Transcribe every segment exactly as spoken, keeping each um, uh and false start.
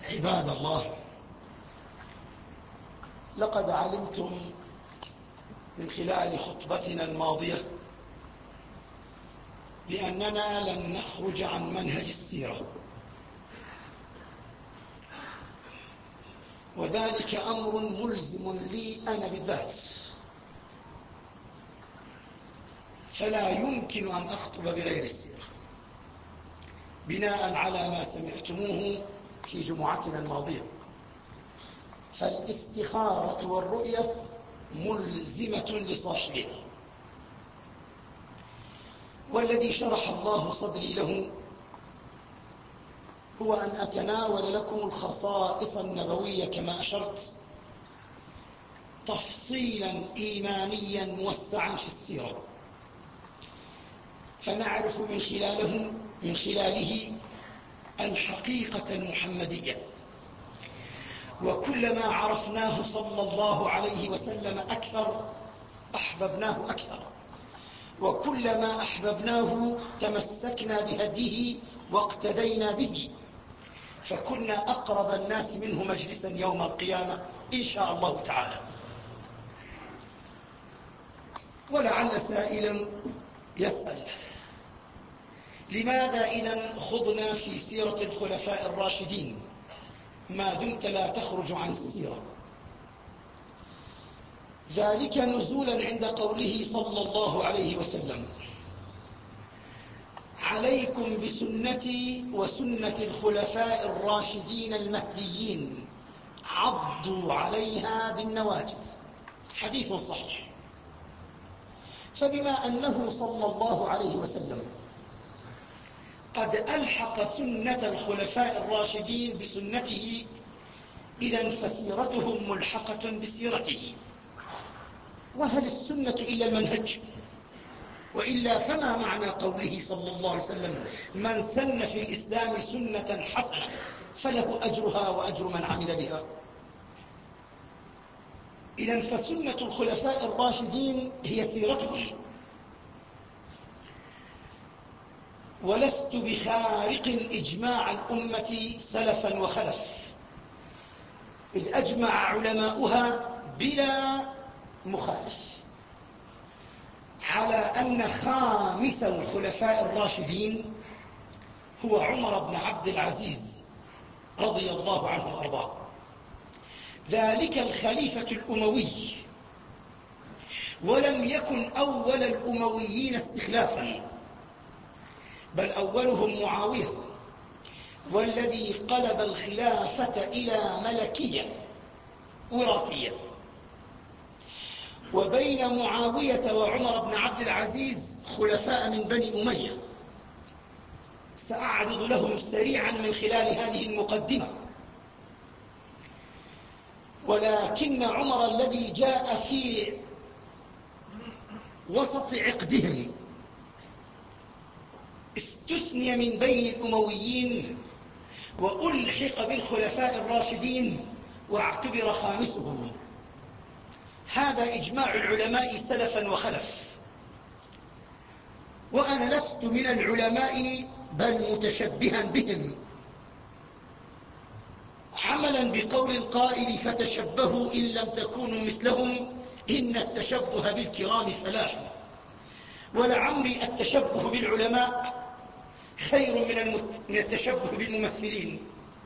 عباد الله، لقد علمتم من خلال خطبتنا الماضية بأننا لن نخرج عن منهج السيرة، وذلك أمر ملزم لي أنا بالذات، فلا يمكن أن أخطب بغير السيرة بناء على ما سمعتموه في جمعتنا الماضية. فالاستخارة والرؤية ملزمة لصاحبها، والذي شرح الله صدري له هو أن أتناول لكم الخصائص النبوية كما أشرت تفصيلا إيمانيا موسعا في السيرة، فنعرف من خلاله من خلاله الحقيقة المحمدية، وكلما عرفناه صلى الله عليه وسلم أكثر أحببناه أكثر، وكلما أحببناه تمسكنا بهديه واقتدينا به، فكنا أقرب الناس منه مجلسا يوم القيامة إن شاء الله تعالى. ولعل سائلا يسأل: لماذا إذن خضنا في سيرة الخلفاء الراشدين ما دمت لا تخرج عن السيرة؟ ذلك نزولا عند قوله صلى الله عليه وسلم: عليكم بسنتي وسنة الخلفاء الراشدين المهديين، عضوا عليها بالنواجذ. حديث صحيح. فبما أنه صلى الله عليه وسلم قد ألحق سنة الخلفاء الراشدين بسنته، إذن فسيرتهم ملحقة بسيرته. وهل السنة إلا المنهج؟ وإلا فما معنى قوله صلى الله عليه وسلم: من سن في الإسلام سنة حسنة فله أجرها وأجر من عمل بها؟ إذن فسنة الخلفاء الراشدين هي سيرتهم. ولست بخارق إجماع الأمة سلفا وخلف، إذ أجمع علماؤها بلا مخالف على أن خامس الخلفاء الراشدين هو عمر بن عبد العزيز رضي الله عنه وأرضاه، ذلك الخليفة الأموي، ولم يكن أول الأمويين استخلافا، بل أولهم معاوية، والذي قلب الخلافة إلى ملكية وراثية. وبين معاوية وعمر بن عبد العزيز خلفاء من بني أمية، سأعرض لهم سريعا من خلال هذه المقدمة. ولكن عمر الذي جاء في وسط عقدهم استثني من بين الأمويين وألحق بالخلفاء الراشدين واعتبر خامسهم. هذا إجماع العلماء سلفا وخلف، وأنا لست من العلماء بل متشبها بهم، عملا بقول القائل: فتشبهوا إن لم تكونوا مثلهم إن التشبه بالكرام فلاح. ولعمري التشبه بالعلماء خير من التشبه بالممثلين.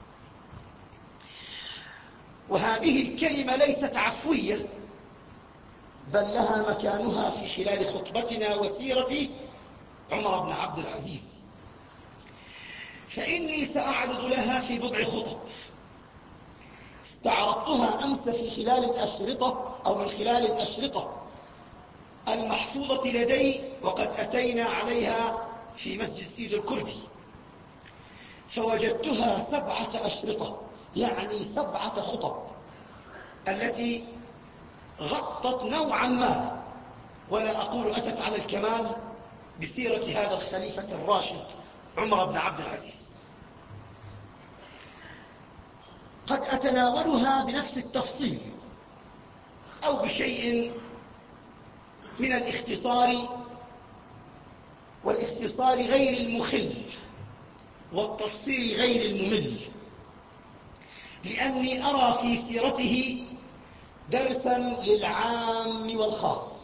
وهذه الكلمة ليست عفوية، بل لها مكانها في خلال خطبتنا وسيرة عمر بن عبد العزيز، فإني سأعرض لها في بضع خطب استعرضتها أمس في خلال الأشرطة أو من خلال الأشرطة المحفوظة لدي، وقد أتينا عليها في مسجد سيد الكردي، فوجدتها سبعة أشرطة، يعني سبعة خطب، التي غطت نوعا ما، ولا أقول أتت على الكمال، بسيرة هذا الخليفة الراشد عمر بن عبد العزيز. قد أتناولها بنفس التفصيل أو بشيء من الاختصار، والاختصار غير المخل والتفصيل غير الممل. لأني أرى في سيرته درسا للعام والخاص،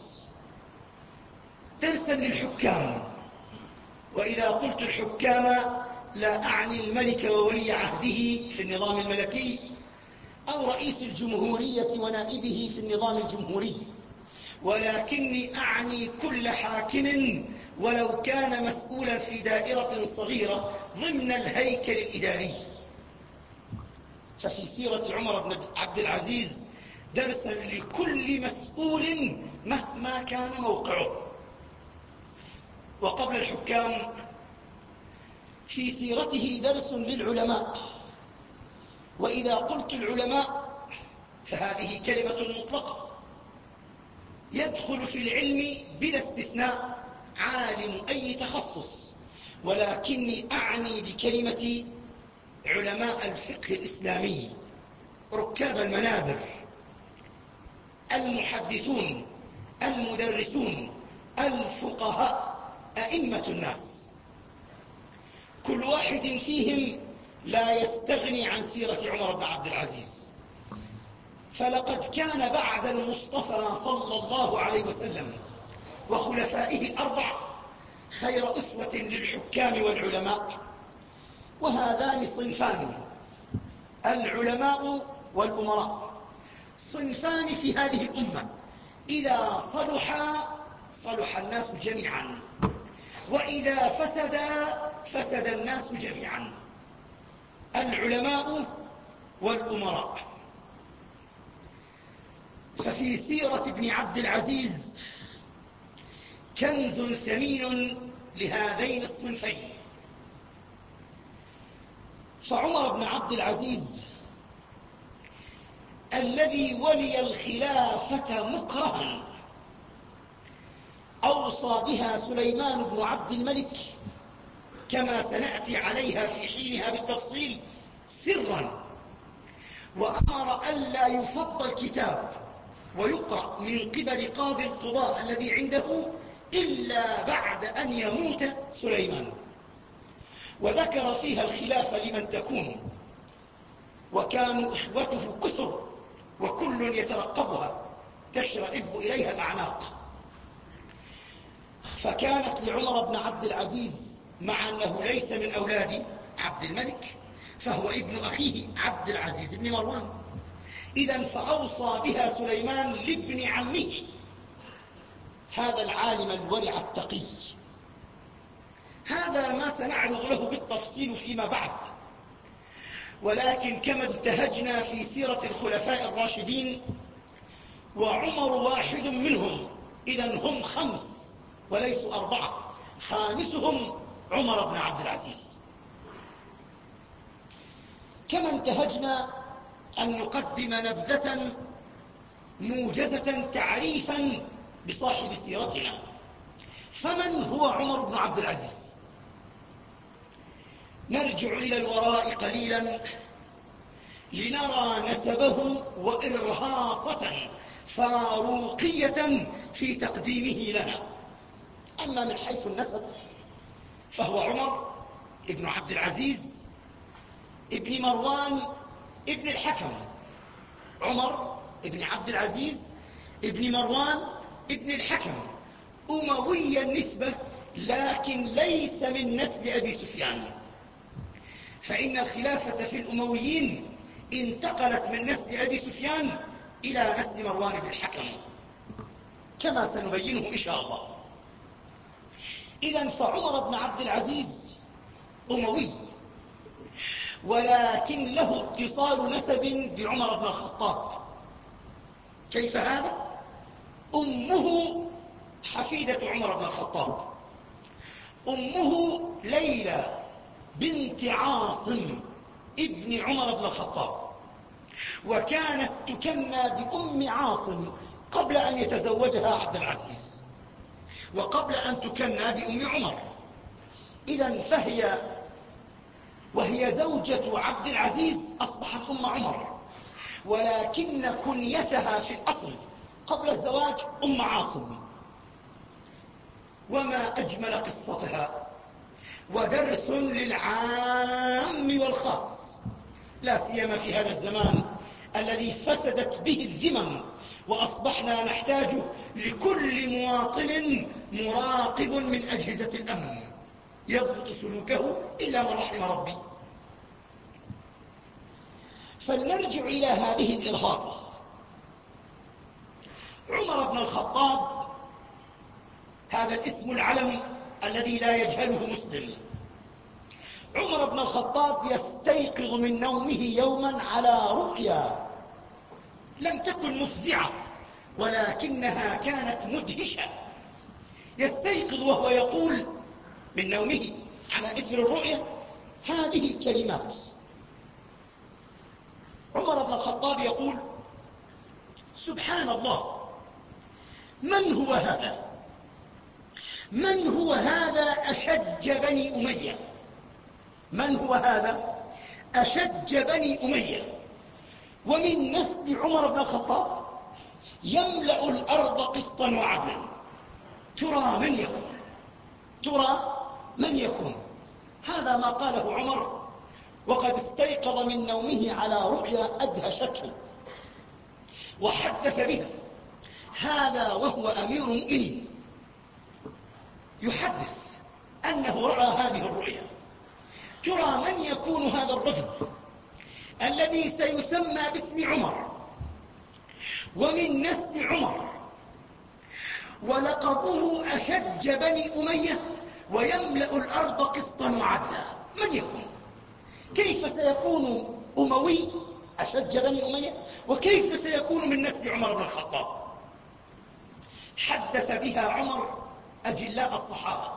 درسا للحكام. وإذا قلت الحكام لا أعني الملك وولي عهده في النظام الملكي أو رئيس الجمهورية ونائبه في النظام الجمهوري، ولكني أعني كل حاكم ولو كان مسؤولا في دائرة صغيرة ضمن الهيكل الإداري. ففي سيرة عمر بن عبد العزيز درسا لكل مسؤول مهما كان موقعه. وقبل الحكام في سيرته درس للعلماء. وإذا قلت العلماء فهذه كلمة مطلقة يدخل في العلم بلا استثناء عالم أي تخصص، ولكني أعني بكلمة علماء الفقه الإسلامي، ركاب المنابر، المحدثون، المدرسون، الفقهاء، أئمة الناس. كل واحد فيهم لا يستغني عن سيرة عمر بن عبد العزيز. فلقد كان بعد المصطفى صلى الله عليه وسلم وخلفائه الأربع خير أسوة للحكام والعلماء. وهذان صنفان، العلماء والأمراء، صنفان في هذه الأمة إذا صلحا صلح الناس جميعا، وإذا فسدا فسد الناس جميعا. العلماء والأمراء. ففي سيرة ابن عبد العزيز كنز ثمين لهذين الصنفين. فعمر بن عبد العزيز الذي ولي الخلافة مكرها أوصى بها سليمان بن عبد الملك كما سنأتي عليها في حينها بالتفصيل سرا، وأمر ألا يفض الكتاب ويقرأ من قبل قاضي القضاء الذي عنده إلا بعد أن يموت سليمان. وذكر فيها الخلافة لمن تكون، وكانوا إخوته كثر وكل يترقبها تشرئب إليها الأعناق. فكانت لعمر بن عبد العزيز مع أنه ليس من أولاد عبد الملك فهو ابن أخيه عبد العزيز بن مروان، إذن فأوصى بها سليمان لابن عمه هذا العالم الورع التقي. هذا ما سنعرض له بالتفصيل فيما بعد، ولكن كما انتهجنا في سيرة الخلفاء الراشدين وعمر واحد منهم، إذن هم خمس وليسوا أربعة، خامسهم عمر بن عبد العزيز. كما انتهجنا أن نقدم نبذة موجزة تعريفا بصاحب سيرتنا. فمن هو عمر بن عبد العزيز؟ نرجع إلى الوراء قليلا لنرى نسبه وإرهاصة فاروقية في تقديمه لنا. أما من حيث النسب فهو عمر ابن عبد العزيز ابن مروان ابن الحكم. عمر ابن عبد العزيز ابن مروان ابن الحكم، أموي النسبة لكن ليس من نسل أبي سفيان، فإن الخلافة في الأمويين انتقلت من نسل أبي سفيان إلى نسل مروان بن الحكم كما سنبينه إن شاء الله. إذن فعمر بن عبد العزيز أموي، ولكن له اتصال نسب بعمر بن الخطاب. كيف هذا؟ أمه حفيدة عمر بن الخطاب، أمه ليلى بنت عاصم ابن عمر بن الخطاب، وكانت تكنى بأم عاصم قبل أن يتزوجها عبد العزيز وقبل أن تكنى بأم عمر. إذن فهي وهي زوجة عبد العزيز أصبحت أم عمر، ولكن كنيتها في الأصل قبل الزواج أم عاصم. وما أجمل قصتها، ودرس للعام والخاص. لا سيما في هذا الزمان الذي فسدت به الذمم، وأصبحنا نحتاج لكل مواطن مراقب من أجهزة الأمن يضبط سلوكه إلا من رحم ربي. فلنرجع إلى هذه الإرهاصة. عمر بن الخطاب، هذا الاسم العلمي الذي لا يجهله مسلم. عمر بن الخطاب يستيقظ من نومه يوما على رؤيا لم تكن مفزعة ولكنها كانت مدهشة. يستيقظ وهو يقول من نومه على إثر الرؤيا هذه الكلمات. عمر بن الخطاب يقول: سبحان الله، من هو هذا؟ من هو هذا أشج بني أمية؟ من هو هذا أشج بني أمية ومن نسل عمر بن الخطاب يملأ الأرض قسطا وعدلا؟ ترى من يكون؟ ترى من يكون؟ هذا ما قاله عمر وقد استيقظ من نومه على رؤيا أدهشته وحدث بها. هذا وهو أمير المؤمنين يحدث أنه رأى هذه الرؤيا. ترى من يكون هذا الرجل الذي سيسمى باسم عمر ومن نسل عمر ولقبه أشج بني أمية ويملأ الأرض قسطا وعدلا؟ من يكون؟ كيف سيكون أموي أشج بني أمية؟ وكيف سيكون من نسل عمر بن الخطاب؟ حدث بها عمر أجلاء الصحابة،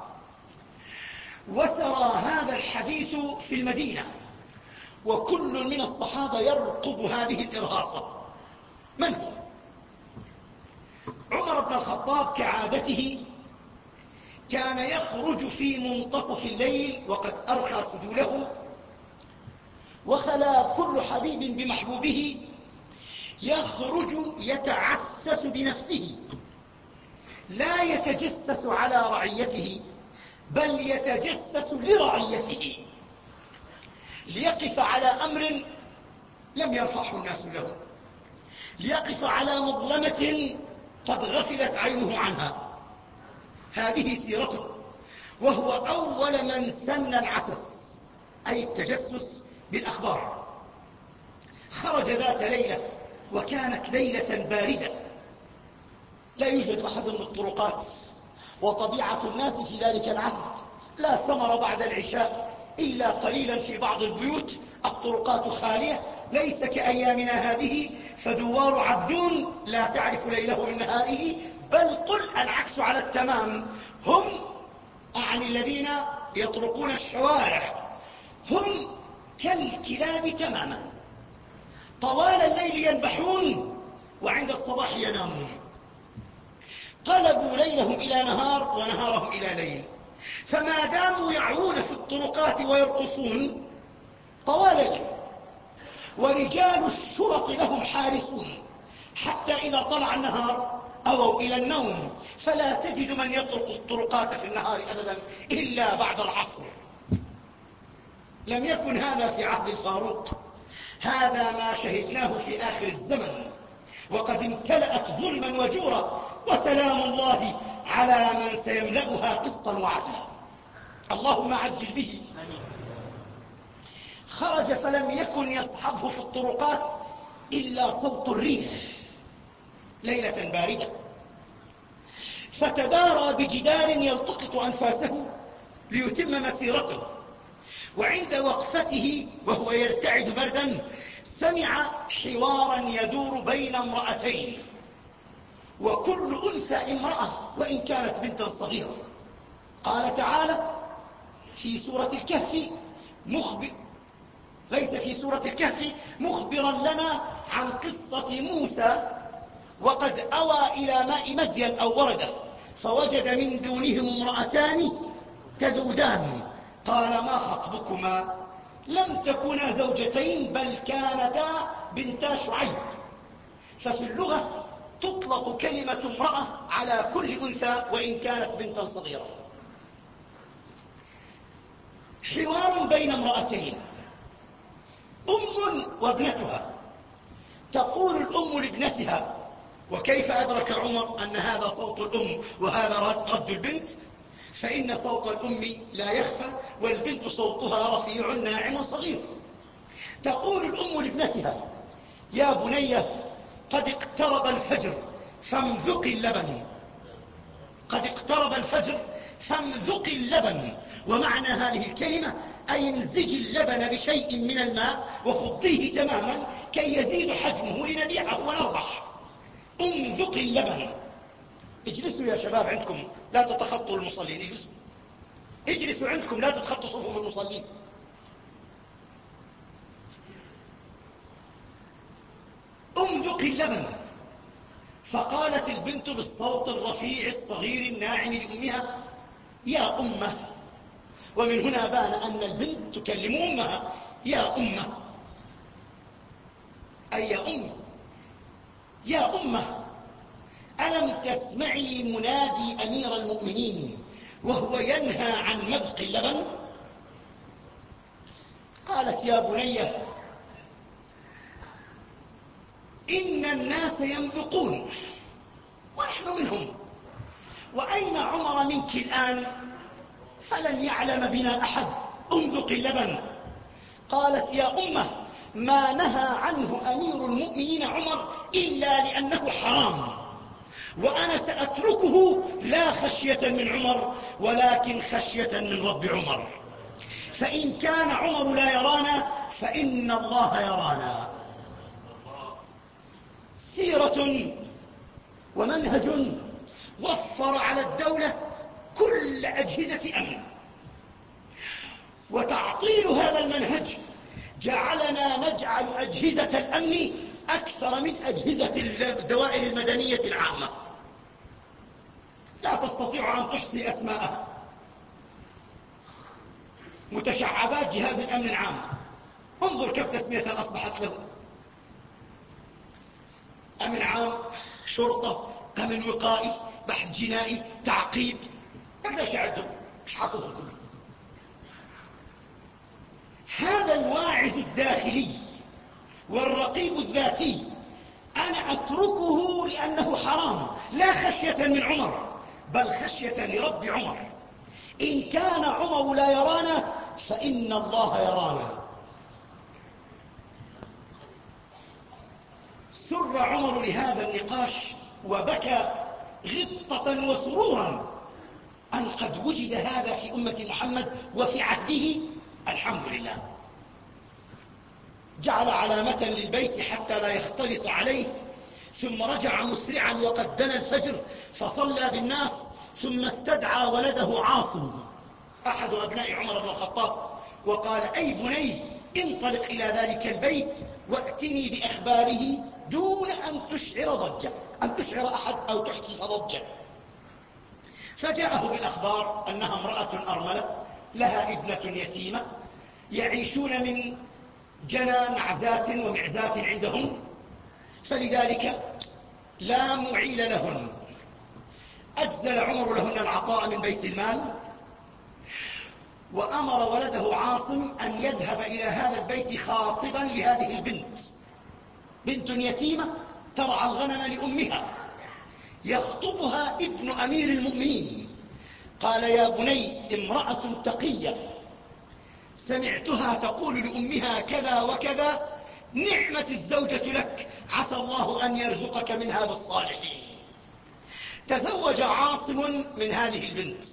وسرى هذا الحديث في المدينة، وكل من الصحابة يرقب هذه الإرهاصة. من هو؟ عمر بن الخطاب كعادته كان يخرج في منتصف الليل وقد أرخى سدوله، وخلا كل حبيب بمحبوبه، يخرج يتعسس بنفسه، لا يتجسس على رعيته بل يتجسس لرعيته، ليقف على أمر لم يرفعه الناس له، ليقف على مظلمة قد غفلت عينه عنها. هذه سيرته، وهو أول من سن العسس أي التجسس بالأخبار. خرج ذات ليلة وكانت ليلة باردة، لا يوجد أحد من الطرقات، وطبيعة الناس في ذلك العهد لا ثمر بعد العشاء إلا قليلا في بعض البيوت، الطرقات خالية، ليس كأيامنا هذه فدوار عبدون لا تعرف ليله من نهاره، بل قل العكس على التمام. هم أعني الذين يطرقون الشوارع هم كالكلاب تماما، طوال الليل ينبحون وعند الصباح ينامون. قلبوا ليلهم إلى نهار ونهارهم إلى ليل، فما داموا يعون في الطرقات ويرقصون طوال الليل، ورجال الشرط لهم حارسون، حتى إذا طلع النهار أووا إلى النوم، فلا تجد من يطرق الطرقات في النهار أبدا إلا بعد العصر. لم يكن هذا في عهد الفاروق، هذا ما شهدناه في آخر الزمن، وقد امتلأت ظلما وجورا، وسلام الله على من سيملأها قسطا وعدلا. اللهم عجل به. خرج فلم يكن يصحبه في الطرقات إلا صوت الريح ليلة باردة، فتدارى بجدار يلتقط أنفاسه ليتم مسيرته، وعند وقفته وهو يرتعد بردا سمع حوارا يدور بين امرأتين، وكل أنثى امرأة وإن كانت بنتا صغيرة. قال تعالى في سورة الكهف مخبر ليس في سورة الكهف مخبرا لنا عن قصة موسى: وقد أوى إلى ماء مدين أو ورده فوجد من دونهم امرأتان تذودان قال ما خطبكما لم تكونا زوجتين بل كانتا بنتا شعيب. ففي اللغة تطلق كلمة امرأة على كل أنثى وإن كانت بنتا صغيرة. حوار بين امرأتين، أم وابنتها. تقول الأم لابنتها: وكيف أدرك عمر أن هذا صوت الأم وهذا رد البنت؟ فإن صوت الأم لا يخفى، والبنت صوتها رفيع ناعم صغير. تقول الأم لابنتها: يا بني قد اقترب الفجر فامذقي اللبن. قد اقترب الفجر فامذقي اللبن. ومعنى هذه الكلمة أي امزجي اللبن بشيء من الماء وفضيه تماما كي يزيد حجمه لنبيعه ونربح. امذقي اللبن. اجلسوا يا شباب عندكم، لا تتخطوا المصلين. اجلسوا اجلسوا عندكم، لا تتخطوا صفوف المصلين. امذقي اللبن. فقالت البنت بالصوت الرفيع الصغير الناعم لأمها: يا أمه. ومن هنا بان أن البنت تكلم أمها: يا أمه، أي يا أم. يا أمه، ألم تسمعي منادي أمير المؤمنين وهو ينهى عن مذق اللبن؟ قالت: يا بني إن الناس يمذقون ونحن منهم، وأين عمر منك الآن؟ فلن يعلم بنا أحد. امذق اللبن. قالت: يا أمه، ما نهى عنه أمير المؤمنين عمر إلا لأنه حرام، وأنا سأتركه لا خشية من عمر ولكن خشية من رب عمر. فإن كان عمر لا يرانا فإن الله يرانا. سيرة ومنهج وفر على الدولة كل أجهزة أمن، وتعطيل هذا المنهج جعلنا نجعل أجهزة الأمن أكثر من أجهزة الدوائر المدنية العامة. لا تستطيع أن تحصي أسماءها. متشعبات جهاز الأمن العام، انظر كيف تسمية أصبحت له: أمن عام، شرطة، أمن وقائي، بحث جنائي، تعقيب. ما اقدرش اعدهم، مش حافظهم كلهم. هذا الواعظ الداخلي والرقيب الذاتي أنا أتركه لأنه حرام، لا خشية من عمر بل خشية لرب عمر. إن كان عمر لا يرانا فإن الله يرانا. سر عمر لهذا النقاش وبكى غبطة وسرورا أن قد وجد هذا في أمة محمد وفي عهده. الحمد لله. جعل علامة للبيت حتى لا يختلط عليه، ثم رجع مسرعا وقد دنا الفجر فصلى بالناس، ثم استدعى ولده عاصم أحد أبناء عمر بن الخطاب وقال: أي بني، انطلق إلى ذلك البيت وأتني بأخباره دون أن تشعر ضجة، أن تشعر أحد أو تحدث ضجة. فجاءه بالأخبار أنها امرأة أرملة لها ابنة يتيمة يعيشون من جنى نعزات ومعزات عندهم، فلذلك لا معيل لهن. أجزل عمر لهن العطاء من بيت المال، وأمر ولده عاصم أن يذهب إلى هذا البيت خاطبا لهذه البنت. بنت يتيمة ترعى الغنم لأمها، يخطبها ابن أمير المؤمنين. قال: يا بني، امرأة تقية سمعتها تقول لأمها كذا وكذا، نعمة الزوجة لك، عسى الله أن يرزقك منها بالصالحين. تزوج عاصم من هذه البنت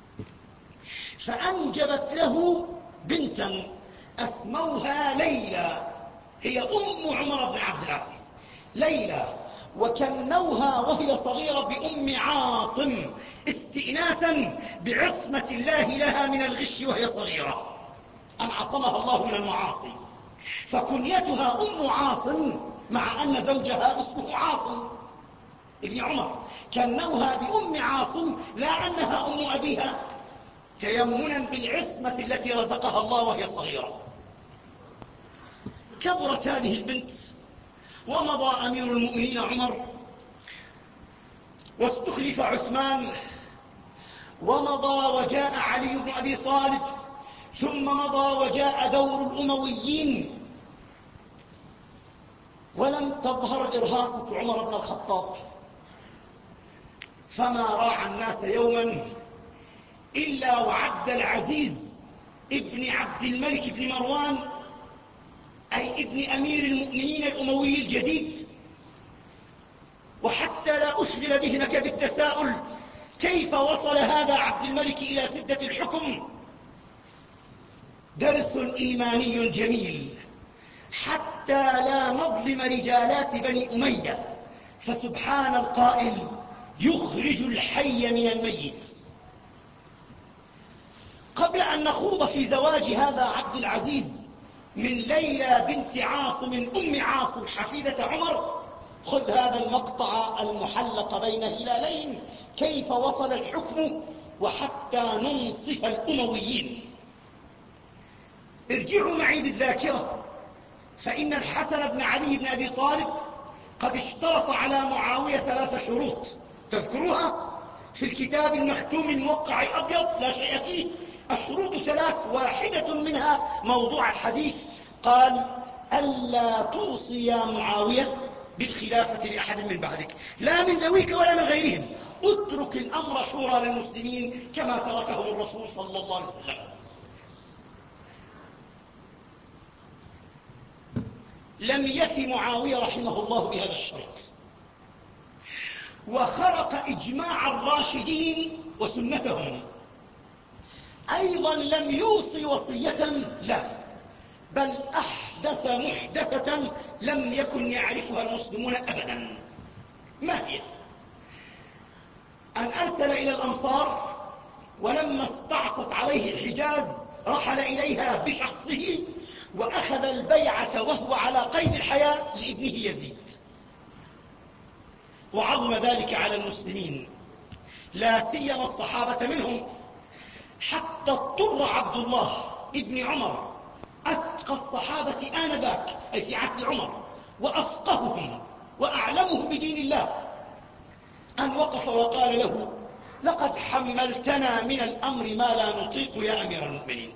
فأنجبت له بنتا أسموها ليلى، هي أم عمر بن عبد العزيز، ليلى. وكنوها وهي صغيرة بأم عاصم استئناسا بعصمة الله لها من الغش وهي صغيرة، أن عصمها الله من المعاصي. فكنيتها أم عاصم مع أن زوجها اسمه عاصم ابن عمر. كنوها بأم عاصم لا أنها أم أبيها، تيمنا بالعصمة التي رزقها الله وهي صغيرة. كبرت هذه البنت ومضى أمير المؤمنين عمر، واستخلف عثمان، ومضى وجاء علي بن أبي طالب، ثم مضى وجاء دور الأمويين. تظهر إرهاصة عمر بن الخطاب، فما راعى الناس يوما إلا وعبد العزيز ابن عبد الملك بن مروان، أي ابن أمير المؤمنين الأموي الجديد. وحتى لا أشغل ذهنك بالتساؤل كيف وصل هذا عبد الملك إلى سدة الحكم، درس إيماني جميل حتى لا نظلم رجالات بني أمية، فسبحان القائل يخرج الحي من الميت. قبل أن نخوض في زواج هذا عبد العزيز من ليلى بنت عاصم أم عاصم حفيدة عمر، خذ هذا المقطع المحلق بين هلالين كيف وصل الحكم وحتى ننصف الأمويين. ارجعوا معي بالذاكرة، فإن الحسن بن علي بن أبي طالب قد اشترط على معاوية ثلاث شروط تذكروها في الكتاب المختوم الموقع الأبيض لا شيء فيه. الشروط ثلاث، واحدة منها موضوع الحديث. قال: ألا توصي يا معاوية بالخلافة لأحد من بعدك، لا من ذويك ولا من غيرهم، اترك الأمر شورى للمسلمين كما تركهم الرسول صلى الله عليه وسلم. لم يف معاوية رحمه الله بهذا الشرط، وخرق إجماع الراشدين وسنتهم. أيضا لم يوصي وصية، لا، بل أحدث محدثة لم يكن يعرفها المسلمون أبدا. ما هي؟ أن أرسل إلى الأمصار، ولما استعصت عليه الحجاز رحل إليها بشخصه وأخذ البيعة وهو على قيد الحياة لابنه يزيد. وعظم ذلك على المسلمين لا سيما الصحابة منهم، حتى اضطر عبد الله ابن عمر أتقى الصحابة آنذاك أي في عهد عمر وأفقههم وأعلمهم بدين الله أن وقف وقال له: لقد حملتنا من الأمر ما لا نطيق يا أمير المؤمنين،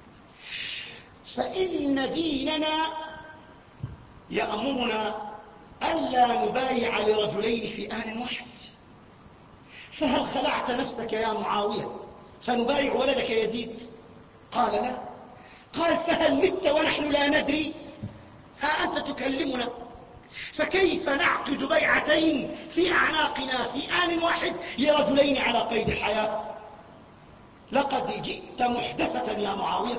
فإن ديننا يأمرنا ألا نبايع لرجلين في آن واحد، فهل خلعت نفسك يا معاوية فنبايع ولدك يزيد؟ قال: لا. قال: فهل مت ونحن لا ندري؟ ها أنت تكلمنا، فكيف نعقد بيعتين في أعناقنا في آن واحد لرجلين على قيد الحياة؟ لقد جئت محدثة يا معاوية.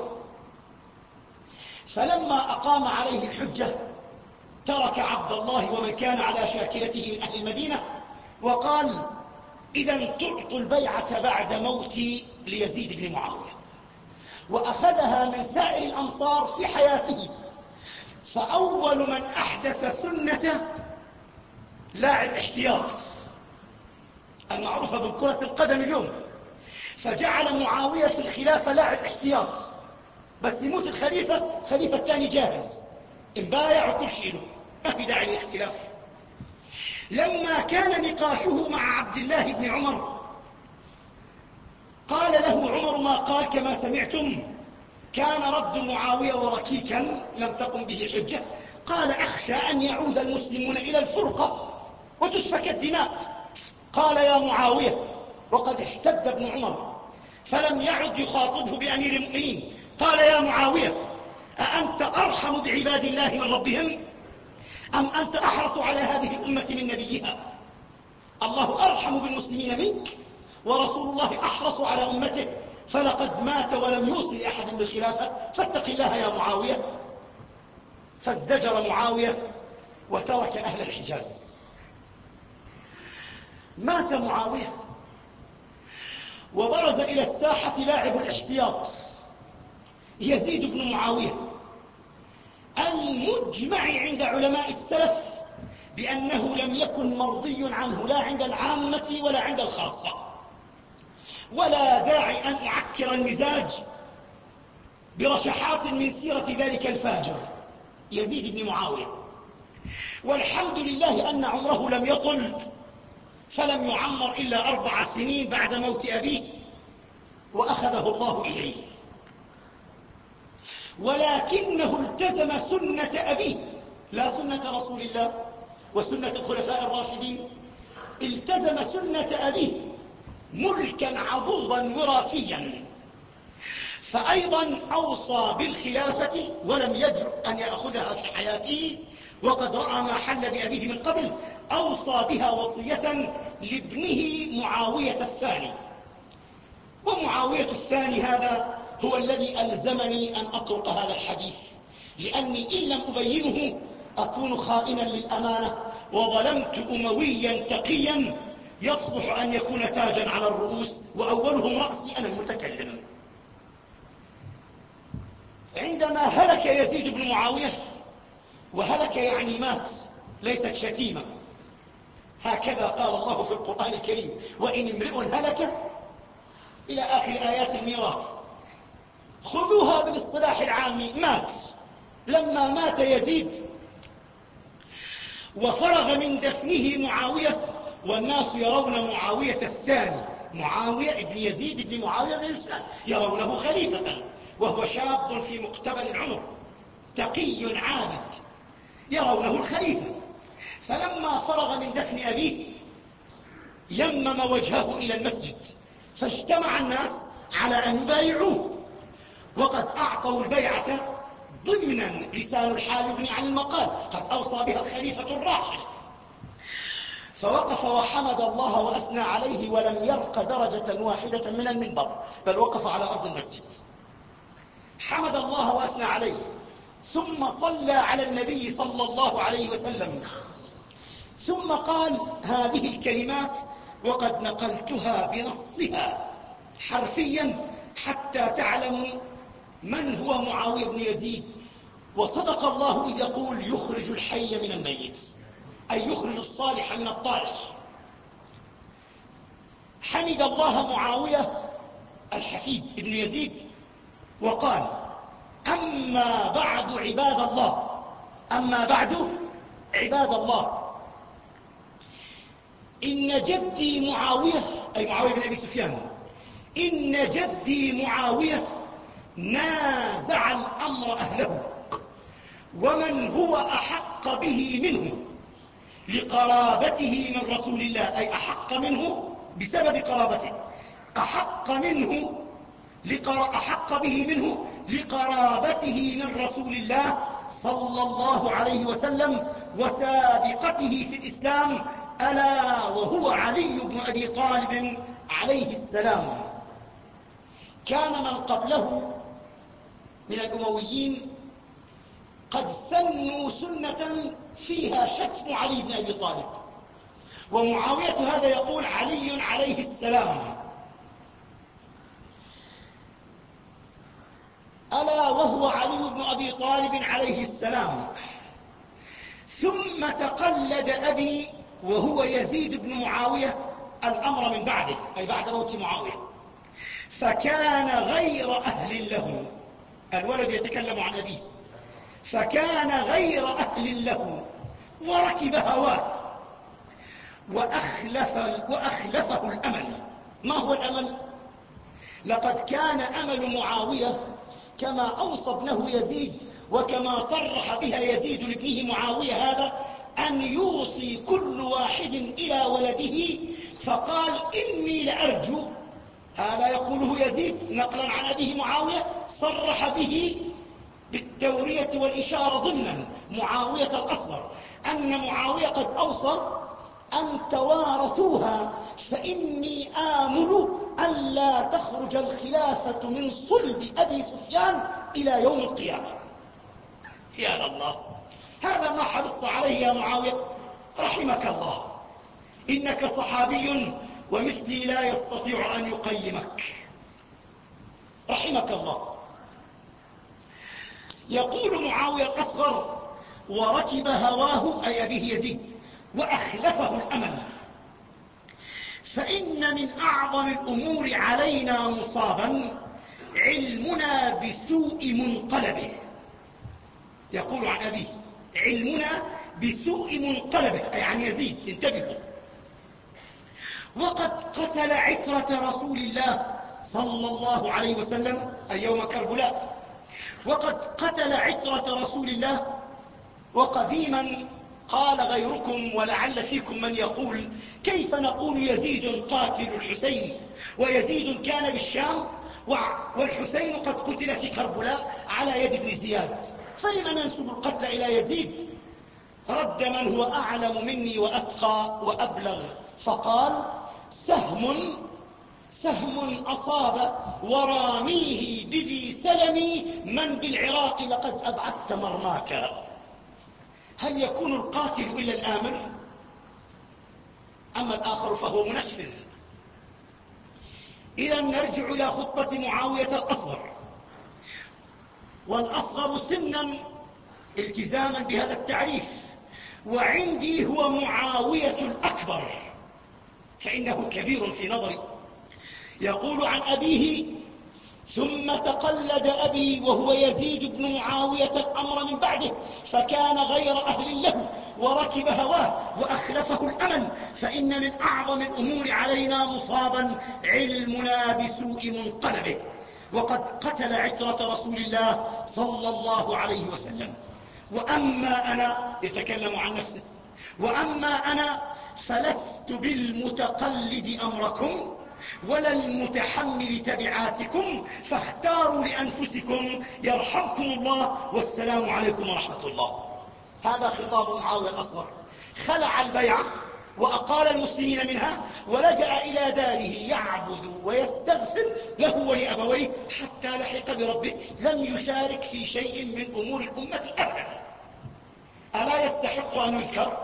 فلما أقام عليه الحجة ترك عبد الله ومن كان على شاكلته من أهل المدينة وقال: إذا تعطوا البيعة بعد موتي ليزيد بن معاوية. وأخذها من سائر الأمصار في حياته، فأول من أحدث سنة لاعب احتياط المعروفة بكرة القدم اليوم، فجعل معاوية في الخلافة لاعب احتياط، بس يموت الخليفة خليفة الثاني جاهز انبايع وكل شيء له، ما في داعي للاختلاف. لما كان نقاشه مع عبد الله بن عمر قال له عمر ما قال كما سمعتم، كان رد معاوية وركيكا لم تقم به حجة. قال: أخشى أن يعود المسلمون إلى الفرقة وتسفك الدماء. قال: يا معاوية، وقد احتد ابن عمر فلم يعد يخاطبه بأمير المؤمنين، قال: يا معاوية، أأنت أرحم بعباد الله من ربهم، أم أنت أحرص على هذه الأمة من نبيها؟ الله أرحم بالمسلمين منك، ورسول الله أحرص على أمته، فلقد مات ولم يوصي لأحد بالخلافة، فاتق الله يا معاوية. فازدجر معاوية وترك أهل الحجاز. مات معاوية وبرز إلى الساحة لاعب الاحتياط يزيد بن معاوية، المجمع عند علماء السلف بأنه لم يكن مرضي عنه لا عند العامة ولا عند الخاصة. ولا داعي أن أعكر المزاج برشحات من سيرة ذلك الفاجر يزيد بن معاوية، والحمد لله أن عمره لم يطل، فلم يعمر إلا أربع سنين بعد موت أبيه وأخذه الله إليه، ولكنه التزم سنة أبيه لا سنة رسول الله وسنة الخلفاء الراشدين التزم سنة أبيه ملكا عضوضا وراثيا، فأيضا أوصى بالخلافة ولم يجرؤ أن يأخذها في حياته، وقد رأى ما حل بأبيه من قبل. أوصى بها وصية لابنه معاوية الثاني، ومعاوية الثاني هذا هو الذي ألزمني أن أطرق هذا الحديث، لأني إن لم أبينه أكون خائنا للأمانة وظلمت أمويا تقيا يصلح أن يكون تاجا على الرؤوس، وأولهم رأسي أنا المتكلم. عندما هلك يزيد بن معاوية، وهلك يعني مات، ليست شتيمة، هكذا قال الله في القرآن الكريم: وإن امرئ هلك إلى آخر آيات الميراث. خذوها بالاصطلاح العام، مات. لما مات يزيد وفرغ من دفنه معاوية، والناس يرون معاوية الثاني، معاوية ابن يزيد بن معاوية بن الإسلام، يرونه خليفة وهو شاب في مقتبل العمر تقي عابد، يرونه الخليفة. فلما فرغ من دفن أبيه يمم وجهه إلى المسجد، فاجتمع الناس على أن يبايعوه، وقد أعطوا البيعة ضمنا لسان الحال يغني عن المقال، قد أوصى بها الخليفة الراحل. فوقف وحمد الله وأثنى عليه ولم يرق درجة واحدة من المنبر، بل وقف على أرض المسجد حمد الله وأثنى عليه، ثم صلى على النبي صلى الله عليه وسلم، ثم قال هذه الكلمات وقد نقلتها بنصها حرفيا حتى تعلموا من هو معاوية بن يزيد. وصدق الله إذ يقول: يخرج الحي من الميت، أي يخرج الصالح من الطالح. حمد الله معاوية الحفيد بن يزيد وقال: أما بعد عباد الله، أما بعد عباد الله، إن جدي معاوية، أي معاوية بن أبي سفيان، إن جدي معاوية نازع الأمر أهله، ومن هو أحق به منه لقرابته من رسول الله، أي أحق منه بسبب قرابته، أحق منه لقر... أحق به منه لقرابته من رسول الله صلى الله عليه وسلم وسابقته في الإسلام، ألا وهو علي بن أبي طالب عليه السلام. كان من قبله من الأمويين قد سنوا سنة فيها شتم علي بن أبي طالب، ومعاوية هذا يقول علي عليه السلام، ألا وهو علي بن أبي طالب عليه السلام. ثم تقلد أبي وهو يزيد بن معاوية الأمر من بعده، أي بعد موت معاوية، فكان غير أهل له. الولد يتكلم عن أبيه، فكان غير أهل له وركب هواه وأخلف وأخلفه الأمل. ما هو الأمل؟ لقد كان أمل معاوية كما أوصى ابنه يزيد وكما صرح بها يزيد لابنه معاوية هذا، أن يوصي كل واحد إلى ولده، فقال: إني لأرجو، هذا يقوله يزيد نقلا عن أبيه معاوية، صرح به بالتورية والإشارة ضمنا معاوية الأصغر، أن معاوية قد أوصى أن توارثوها، فإني آمل ألا تخرج الخلافة من صلب أبي سفيان إلى يوم القيامة. يا الله، هذا ما حرصت عليه يا معاوية، رحمك الله، إنك صحابي ومثلي لا يستطيع أن يقيمك، رحمك الله. يقول معاوية الأصغر: وركب هواه، أي أبيه يزيد، وأخلفه الأمل، فإن من أعظم الأمور علينا مصابا علمنا بسوء منقلبه. يقول عن أبيه: علمنا بسوء منقلبه، أي عن يزيد، انتبهوا. وقد قتل عترة رسول الله صلى الله عليه وسلم، أي يوم كربلاء، وقد قتل عترة رسول الله، وقديما قال غيركم ولعل فيكم من يقول: كيف نقول يزيد قاتل الحسين ويزيد كان بالشام والحسين قد قتل في كربلاء على يد ابن زياد، فلم ننسب القتل إلى يزيد؟ رد من هو أعلم مني وأتقى وأبلغ فقال: سهم سهم أصاب وراميه بذي سلمي من بالعراق لقد أبعدت مرماك. هل يكون القاتل إلا الآمر؟ أما الآخر فهو منفذ. إذا نرجع إلى خطبة معاوية الأصغر، والأصغر سنا التزاما بهذا التعريف، وعندي هو معاوية الأكبر فإنه كبير في نظري. يقول عن أبيه: ثم تقلد أبي وهو يزيد بن معاوية الأمر من بعده فكان غير أهل له وركب هواه وأخلفه الأمل، فإن من أعظم الأمور علينا مصابا علمنا بسوء منقلبه، وقد قتل عترة رسول الله صلى الله عليه وسلم. وأما أنا، يتكلم عن نفسه، وأما أنا فلست بالمتقلد أمركم ولا المتحمل تبعاتكم، فاختاروا لأنفسكم يرحمكم الله والسلام عليكم ورحمة الله. هذا خطاب معاوية الأصغر. خلع البيعة وأقال المسلمين منها ولجأ إلى داره يعبد ويستغفر له ولأبويه حتى لحق بربه، لم يشارك في شيء من أمور الأمة أبدا. ألا يستحق أن يذكر؟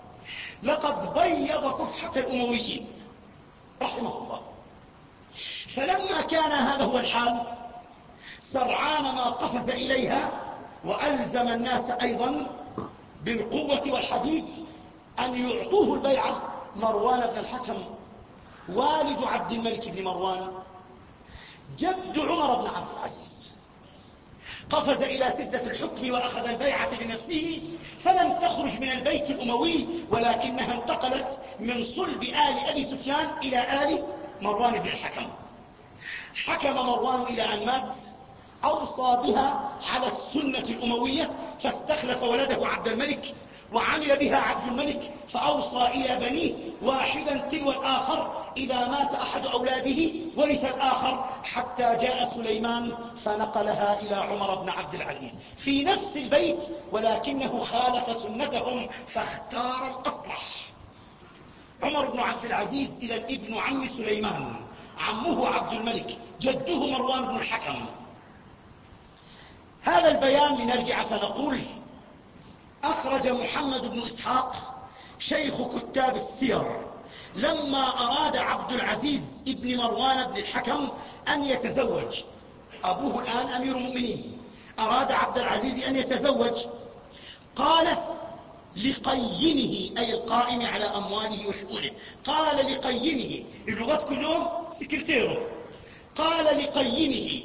لقد بيض صفحة الأمويين رحمه الله. فلما كان هذا هو الحال سرعان ما قفز إليها وألزم الناس أيضا بالقوة والحديد أن يعطوه البيعة مروان بن الحكم والد عبد الملك بن مروان جد عمر بن عبد العزيز. قفز إلى سدة الحكم وأخذ البيعة بنفسه، فلم تخرج من البيت الأموي ولكنها انتقلت من صلب آل أبي سفيان إلى آل مروان بن الحكم. حكم مروان إلى أن مات، أوصى بها على السنة الأموية فاستخلف ولده عبد الملك وعمل بها عبد الملك، فأوصى إلى بنيه واحدا تلو الآخر، إذا مات أحد أولاده ورث الآخر، حتى جاء سليمان فنقلها إلى عمر بن عبد العزيز في نفس البيت، ولكنه خالف سنتهم فاختار الأصلح. عمر بن عبد العزيز إذا ابن عم سليمان، عمه عبد الملك، جده مروان بن الحكم. هذا البيان لنرجع فنقول: أخرج محمد بن إسحاق شيخ كتاب السير لما أراد عبد العزيز ابن مروان بن الحكم أن يتزوج، أبوه الآن أمير المؤمنين، أراد عبد العزيز أن يتزوج، قال لقينه أي القائم على أمواله وشؤونه، قال لقينه، اللغات كلهم سكرتيره، قال لقينه: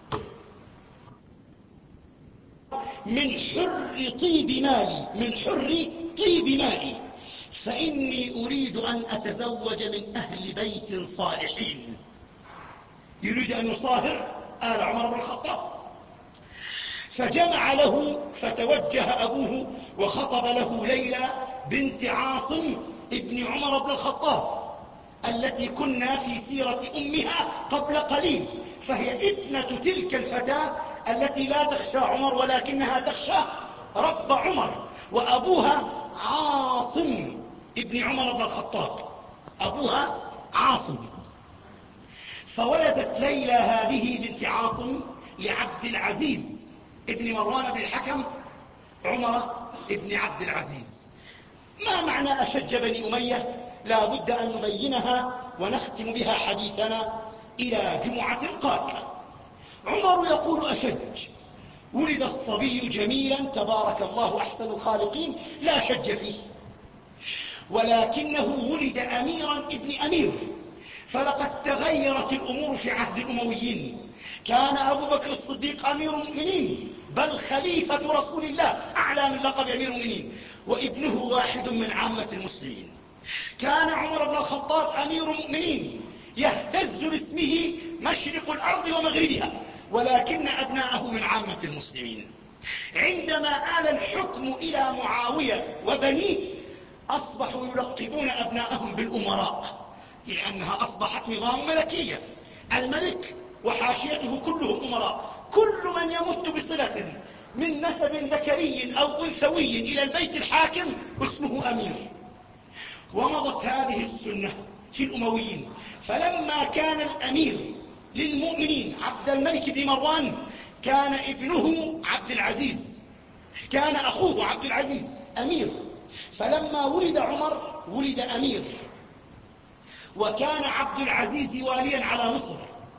من حر طيب مالي من حر طيب مالي فإني أريد أن أتزوج من أهل بيت صالحين. يريد أن يصاهر آل عمر بن الخطاب، فجمع له، فتوجه أبوه وخطب له ليلى بنت عاصم ابن عمر بن الخطاب التي كنا في سيرة أمها قبل قليل، فهي ابنة تلك الفتاة التي لا تخشى عمر ولكنها تخشى رب عمر، وأبوها عاصم ابن عمر بن الخطاب، أبوها عاصم. فولدت ليلى هذه بنت عاصم لعبد العزيز ابن مروان بن الحكم عمر ابن عبد العزيز. ما معنى أشج بني أمية؟ لا بد أن نبينها ونختم بها حديثنا إلى جمعة قادمة. عمر يقول: أشج، ولد الصبي جميلا تبارك الله أحسن الخالقين لا شج فيه، ولكنه ولد أميرا ابن أمير، فلقد تغيرت الأمور في عهد الأمويين. كان أبو بكر الصديق أمير المؤمنين بل خليفة رسول الله، أعلى من لقب أمير المؤمنين، وابنه واحد من عامة المسلمين. كان عمر بن الخطاب أمير المؤمنين يهتز باسمه مشرق الأرض ومغربها، ولكن أبناءه من عامة المسلمين. عندما آل الحكم إلى معاوية وبنيه أصبحوا يلقبون أبناءهم بالأمراء، لأنها أصبحت نظام ملكية، الملك وحاشيته كلهم أمراء، كل من يمت بصلة من نسب ذكري أو أنثوي إلى البيت الحاكم اسمه أمير. ومضت هذه السنة في الأمويين، فلما كان الأمير للمؤمنين عبد الملك بن مروان كان ابنه عبد العزيز، كان أخوه عبد العزيز أمير، فلما ولد عمر ولد أمير، وكان عبد العزيز واليا على مصر.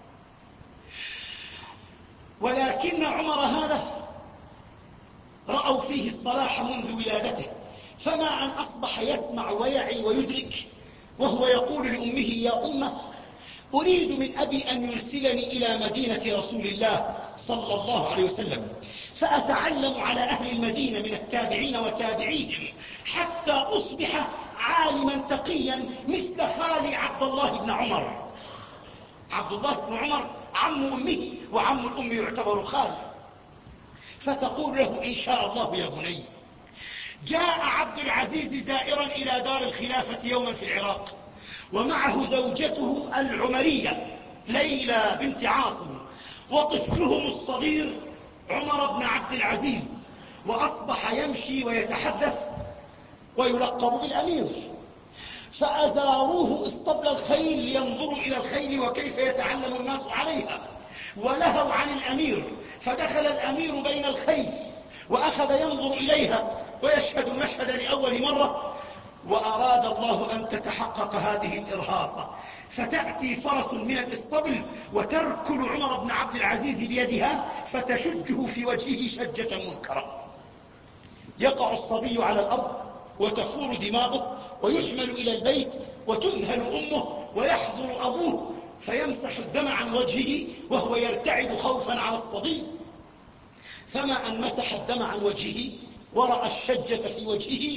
ولكن عمر هذا رأوا فيه الصلاح منذ ولادته، فما أن أصبح يسمع ويعي ويدرك وهو يقول لأمه: يا أمه، أريد من أبي أن يرسلني إلى مدينة رسول الله صلى الله عليه وسلم فأتعلم على أهل المدينة من التابعين وتابعيهم حتى أصبح عالما تقيا مثل خالي عبد الله بن عمر. عبد الله بن عمر عم أمه وعم الأم يعتبر خال، فتقول له: إن شاء الله يا بني. جاء عبد العزيز زائرا إلى دار الخلافة يوما في العراق، ومعه زوجته العمرية ليلى بنت عاصم، وطفلهم الصغير عمر بن عبد العزيز، وأصبح يمشي ويتحدث ويلقب بالأمير. فأزاروه اسطبل الخيل لينظروا إلى الخيل وكيف يتعلم الناس عليها، ولهوا عن الأمير، فدخل الأمير بين الخيل وأخذ ينظر إليها ويشهد المشهد لأول مرة. وأراد الله أن تتحقق هذه الإرهاصة، فتأتي فرس من الاسطبل وتركل عمر بن عبد العزيز بيدها فتشجه في وجهه شجة منكرة، يقع الصبي على الأرض وتفور دماغه ويحمل إلى البيت وتذهل أمه ويحضر أبوه فيمسح الدم عن وجهه وهو يرتعد خوفا على الصبي. فما أن مسح الدم عن وجهه ورأى الشجة في وجهه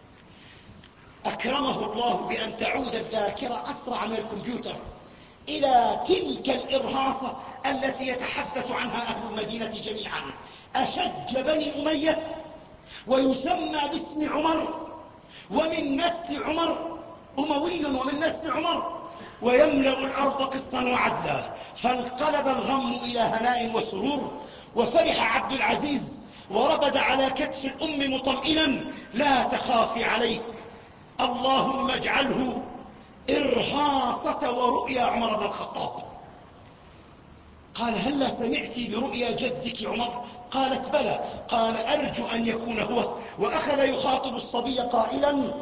أكرمه الله بأن تعود الذاكرة أسرع من الكمبيوتر إلى تلك الإرهاصة التي يتحدث عنها أهل المدينة جميعا. أشج بني أمية ويسمى باسم عمر، ومن نسل عمر، أموي ومن نسل عمر، ويملأ الأرض قسطا وعدلا. فانقلب الغم إلى هناء وسرور، وفرح عبد العزيز وربد على كتف الأم مطمئنا: لا تخافي عليه، اللهم اجعله إرهاصة ورؤيا عمر بن الخطاب. قال: هلا سمعت برؤيا جدك عمر؟ قالت: بلى. قال: أرجو أن يكون هو. وأخذ يخاطب الصبي قائلا: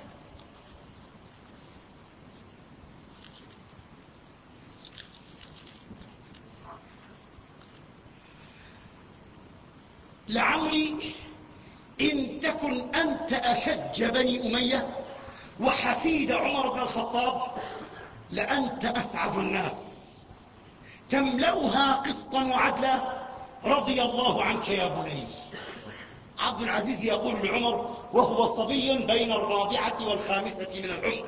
لعمري إن تكن أنت أشج بني أمية وحفيد عمر بن الخطاب لأنت أسعد الناس، تملأها قسطا وعدلا، رضي الله عنك يا بني. عبد العزيز يقول لعمر وهو صبي بين الرابعة والخامسة من العمر: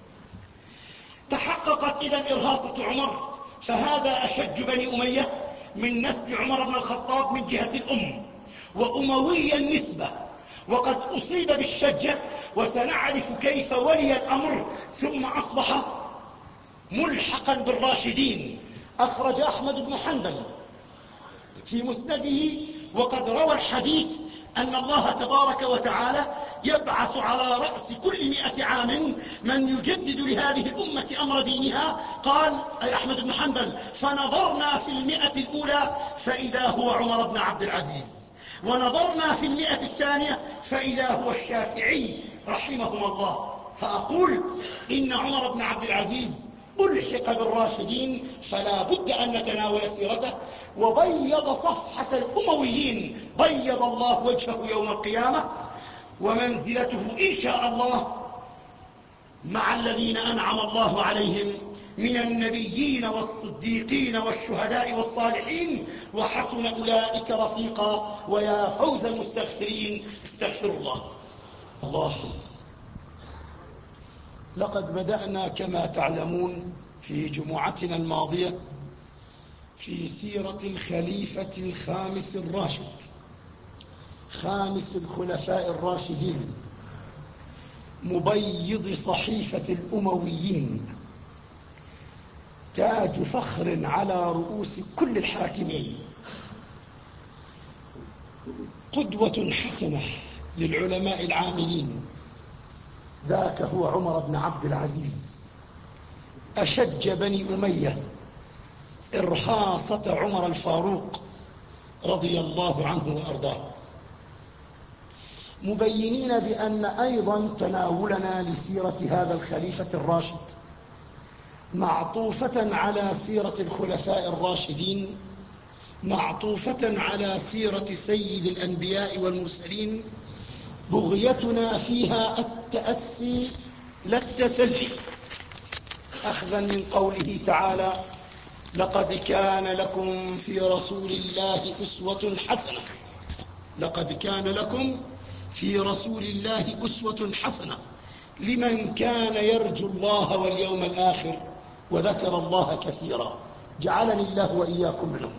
تحققت إذن إرهاصة عمر، فهذا أشج بني أمية من نسل عمر بن الخطاب من جهة الأم، وأموي النسبة، وقد أصيب بالشجة، وسنعرف كيف ولي الأمر ثم أصبح ملحقا بالراشدين. أخرج أحمد بن حنبل في مسنده وقد روى الحديث أن الله تبارك وتعالى يبعث على رأس كل مئة عام من يجدد لهذه الأمة أمر دينها. قال أي أحمد بن حنبل: فنظرنا في المئة الأولى فإذا هو عمر بن عبد العزيز، ونظرنا في المئة الثانية فإذا هو الشافعي رحمهما الله. فأقول إن عمر بن عبد العزيز ألحق بالراشدين، فلا بد أن نتناول سيرته. وبيض صفحة الأمويين، بيض الله وجهه يوم القيامة، ومنزلته إن شاء الله مع الذين أنعم الله عليهم من النبيين والصديقين والشهداء والصالحين، وحسن أولئك رفيقا. ويا فوز المستغفرين، استغفروا الله. الله، لقد بدأنا كما تعلمون في جمعتنا الماضية في سيرة الخليفة الخامس الراشد خامس الخلفاء الراشدين، مبيض صحيفة الأمويين، تاج فخر على رؤوس كل الحاكمين، قدوة حسنة للعلماء العاملين، ذاك هو عمر بن عبد العزيز، أشج بني أمية، إرهاصة عمر الفاروق رضي الله عنه وأرضاه، مبينين بأن أيضا تناولنا لسيرة هذا الخليفة الراشد معطوفة على سيرة الخلفاء الراشدين، معطوفة على سيرة سيد الأنبياء والمرسلين، بغيتنا فيها التأسي لا التسلي، أخذا من قوله تعالى: لقد كان لكم في رسول الله أسوة حسنة. لقد كان لكم في رسول الله أسوة حسنة لمن كان يرجو الله واليوم الآخر وذكر الله كثيرا. جعلني الله وإياكم منهم.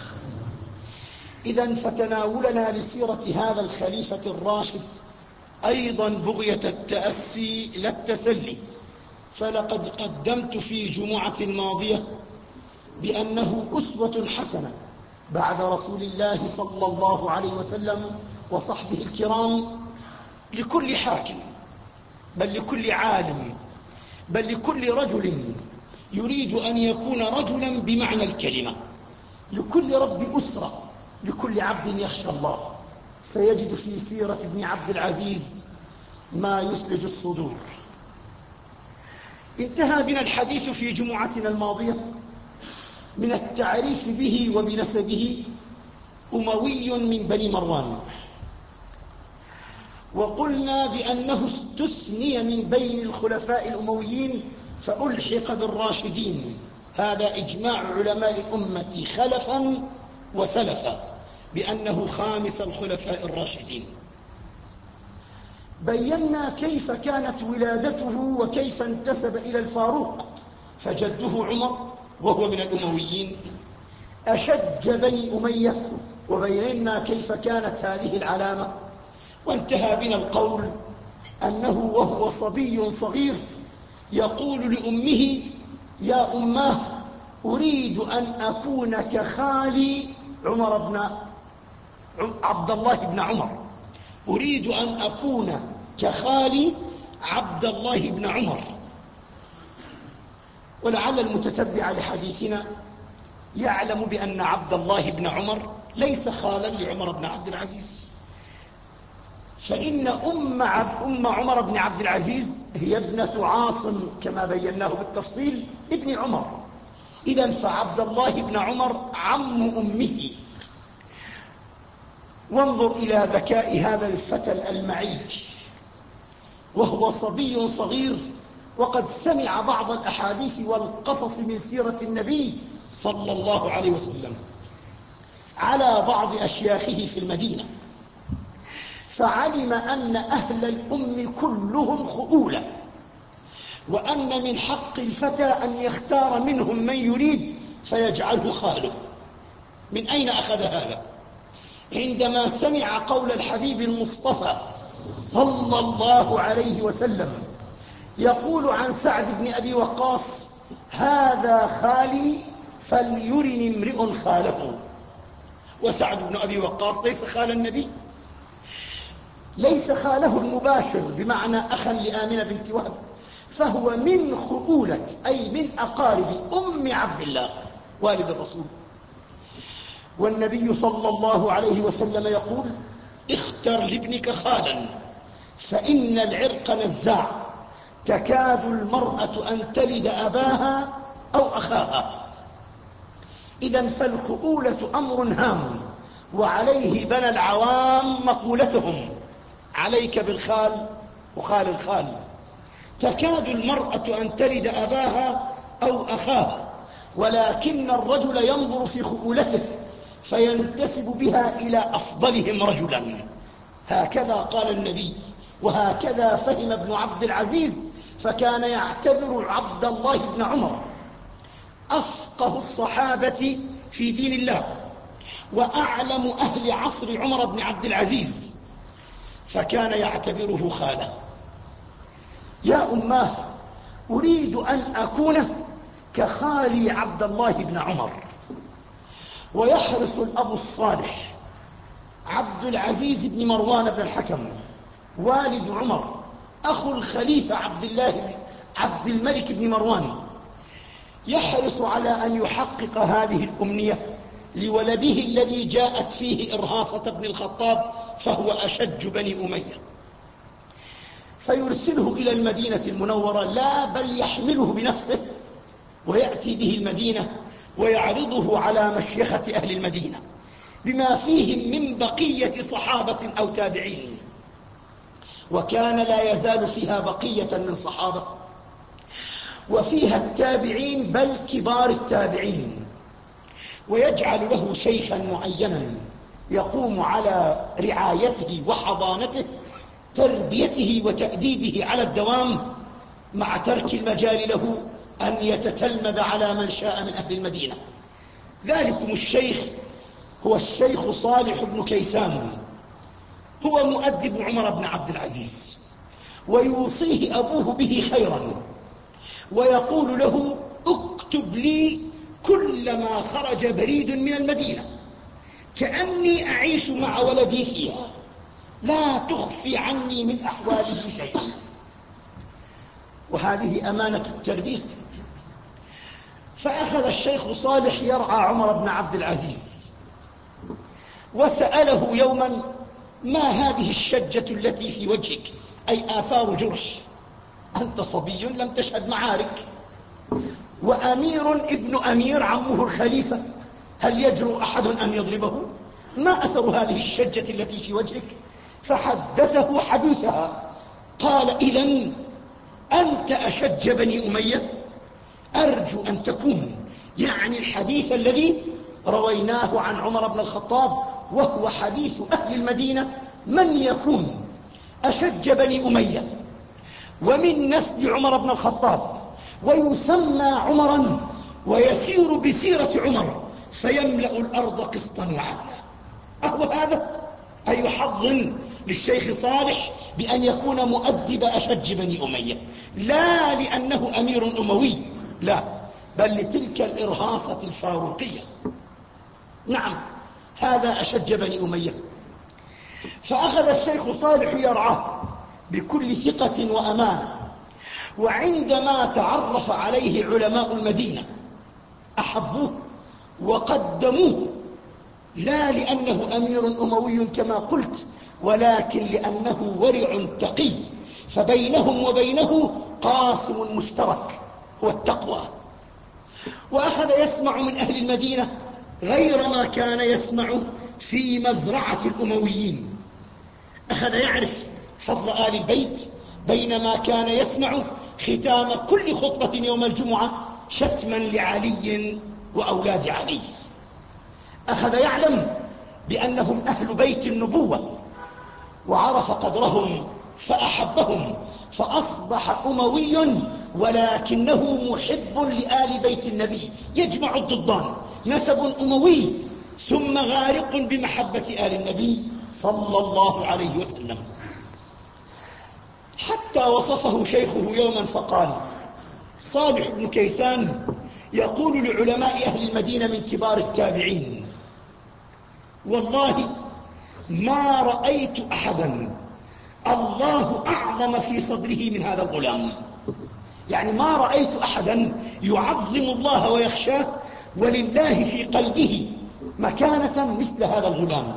إذن فتناولنا لسيرة هذا الخليفة الراشد أيضا بغية التأسي لا التسلي، فلقد قدمت في جمعة الماضية بأنه أسوة حسنة بعد رسول الله صلى الله عليه وسلم وصحبه الكرام لكل حاكم، بل لكل عالم، بل لكل رجل يريد أن يكون رجلا بمعنى الكلمة، لكل رب أسرة، لكل عبد يخشى الله، سيجد في سيرة ابن عبد العزيز ما يثلج الصدور. انتهى بنا الحديث في جمعتنا الماضية من التعريف به وبنسبه أموي من بني مروان، وقلنا بأنه استثني من بين الخلفاء الأمويين فألحق بالراشدين، هذا إجماع علماء الأمة خلفا وسلفا بأنه خامس الخلفاء الراشدين. بينا كيف كانت ولادته وكيف انتسب إلى الفاروق، فجده عمر وهو من الأمويين أشج بني أمية، وبينا كيف كانت هذه العلامة. وانتهى بنا القول أنه وهو صبي صغير يقول لأمه: يا أماه، أريد أن أكون كخالي عمر بن عبد الله بن عمر، أريد أن أكون كخالي عبد الله بن عمر. ولعل المتتبع لحديثنا يعلم بأن عبد الله بن عمر ليس خالا لعمر بن عبد العزيز، فإن أم, أم عمر بن عبد العزيز هي ابنة عاصم كما بيناه بالتفصيل ابن عمر. إذن فعبد الله بن عمر عم أمه. وانظر إلى ذكاء هذا الفتى الألمعي وهو صبي صغير، وقد سمع بعض الأحاديث والقصص من سيرة النبي صلى الله عليه وسلم على بعض أشياخه في المدينة، فعلم أن أهل الأم كلهم خؤولة، وأن من حق الفتى أن يختار منهم من يريد فيجعله خاله. من أين أخذ هذا؟ عندما سمع قول الحبيب المصطفى صلى الله عليه وسلم يقول عن سعد بن أبي وقاص: هذا خالي فليرني امرئ خاله. وسعد بن أبي وقاص ليس خال النبي، ليس خاله المباشر بمعنى أخا لآمنة بنت وهب، فهو من خؤولة أي من أقارب أم عبد الله والد الرسول. والنبي صلى الله عليه وسلم يقول: اختر لابنك خالا فإن العرق نزاع، تكاد المرأة أن تلد أباها أو أخاها. إذن فالخؤولة أمر هام، وعليه بنى العوام مقولتهم: عليك بالخال وخال الخال. تكاد المرأة أن تلد أباها أو أخاها، ولكن الرجل ينظر في خؤولته فينتسب بها إلى أفضلهم رجلا. هكذا قال النبي، وهكذا فهم ابن عبد العزيز، فكان يعتبر عبد الله بن عمر أفقه الصحابة في دين الله وأعلم أهل عصر عمر بن عبد العزيز، فكان يعتبره خاله. يا أماه، أريد أن أكون كخالي عبد الله بن عمر. ويحرص الأب الصالح عبد العزيز بن مروان بن الحكم والد عمر أخو الخليفة عبد الله عبد الملك بن مروان، يحرص على أن يحقق هذه الأمنية لولده الذي جاءت فيه إرهاصة بن الخطاب، فهو أشج بني أمية، فيرسله إلى المدينة المنورة، لا بل يحمله بنفسه ويأتي به المدينة ويعرضه على مشيخة أهل المدينة بما فيهم من بقية صحابة أو تابعين، وكان لا يزال فيها بقية من صحابة وفيها التابعين بل كبار التابعين، ويجعل له شيخا معينا يقوم على رعايته وحضانته، تربيته وتأديبه على الدوام، مع ترك المجال له أن يتتلمذ على من شاء من أهل المدينة. ذلكم الشيخ هو الشيخ صالح بن كيسان، هو مؤدب عمر بن عبد العزيز، ويوصيه أبوه به خيرا، ويقول له: اكتب لي كلما خرج بريد من المدينة كأني أعيش مع ولدي فيها، لا تخفي عني من أحواله شيئا. وهذه أمانة التربية. فأخذ الشيخ صالح يرعى عمر بن عبد العزيز، وسأله يوما: ما هذه الشجة التي في وجهك؟ أي آثار جرح، أنت صبي لم تشهد معارك، وأمير ابن أمير عمه الخليفة، هل يجرؤ أحد أن يضربه؟ ما أثر هذه الشجة التي في وجهك؟ فحدثه حديثها. قال: إذن أنت أشج بني أمية؟ أرجو أن تكون يعني الحديث الذي رويناه عن عمر بن الخطاب، وهو حديث أهل المدينة، من يكون أشج بني أمية ومن نسل عمر بن الخطاب ويسمى عمرا ويسير بسيرة عمر فيملأ الأرض قسطا وعدلا. أهو هذا أي حظ للشيخ صالح بأن يكون مؤدب أشج بني أمية، لا لأنه أمير أموي، لا، بل لتلك الإرهاصة الفاروقية. نعم، هذا أشج بني أمية. فأخذ الشيخ صالح يرعاه بكل ثقة وأمانة، وعندما تعرف عليه علماء المدينة أحبوه وقدموه، لا لأنه أمير أموي كما قلت، ولكن لأنه ورع تقي، فبينهم وبينه قاسم مشترك هو التقوى. وأخذ يسمع من أهل المدينة غير ما كان يسمع في مزرعة الأمويين، أخذ يعرف فضل آل البيت، بينما كان يسمع ختام كل خطبة يوم الجمعة شتما لعلي وأولاد علي. أخذ يعلم بأنهم أهل بيت النبوة، وعرف قدرهم فأحبهم، فأصبح أموي ولكنه محب لآل بيت النبي، يجمع الضدان، نسب أموي ثم غارق بمحبة آل النبي صلى الله عليه وسلم. حتى وصفه شيخه يوما فقال: صالح بن كيسان يقول لعلماء أهل المدينة من كبار التابعين: والله ما رأيت أحدا الله أعظم في صدره من هذا الغلام. يعني ما رأيت أحدا يعظم الله ويخشاه ولله في قلبه مكانة مثل هذا الغلام.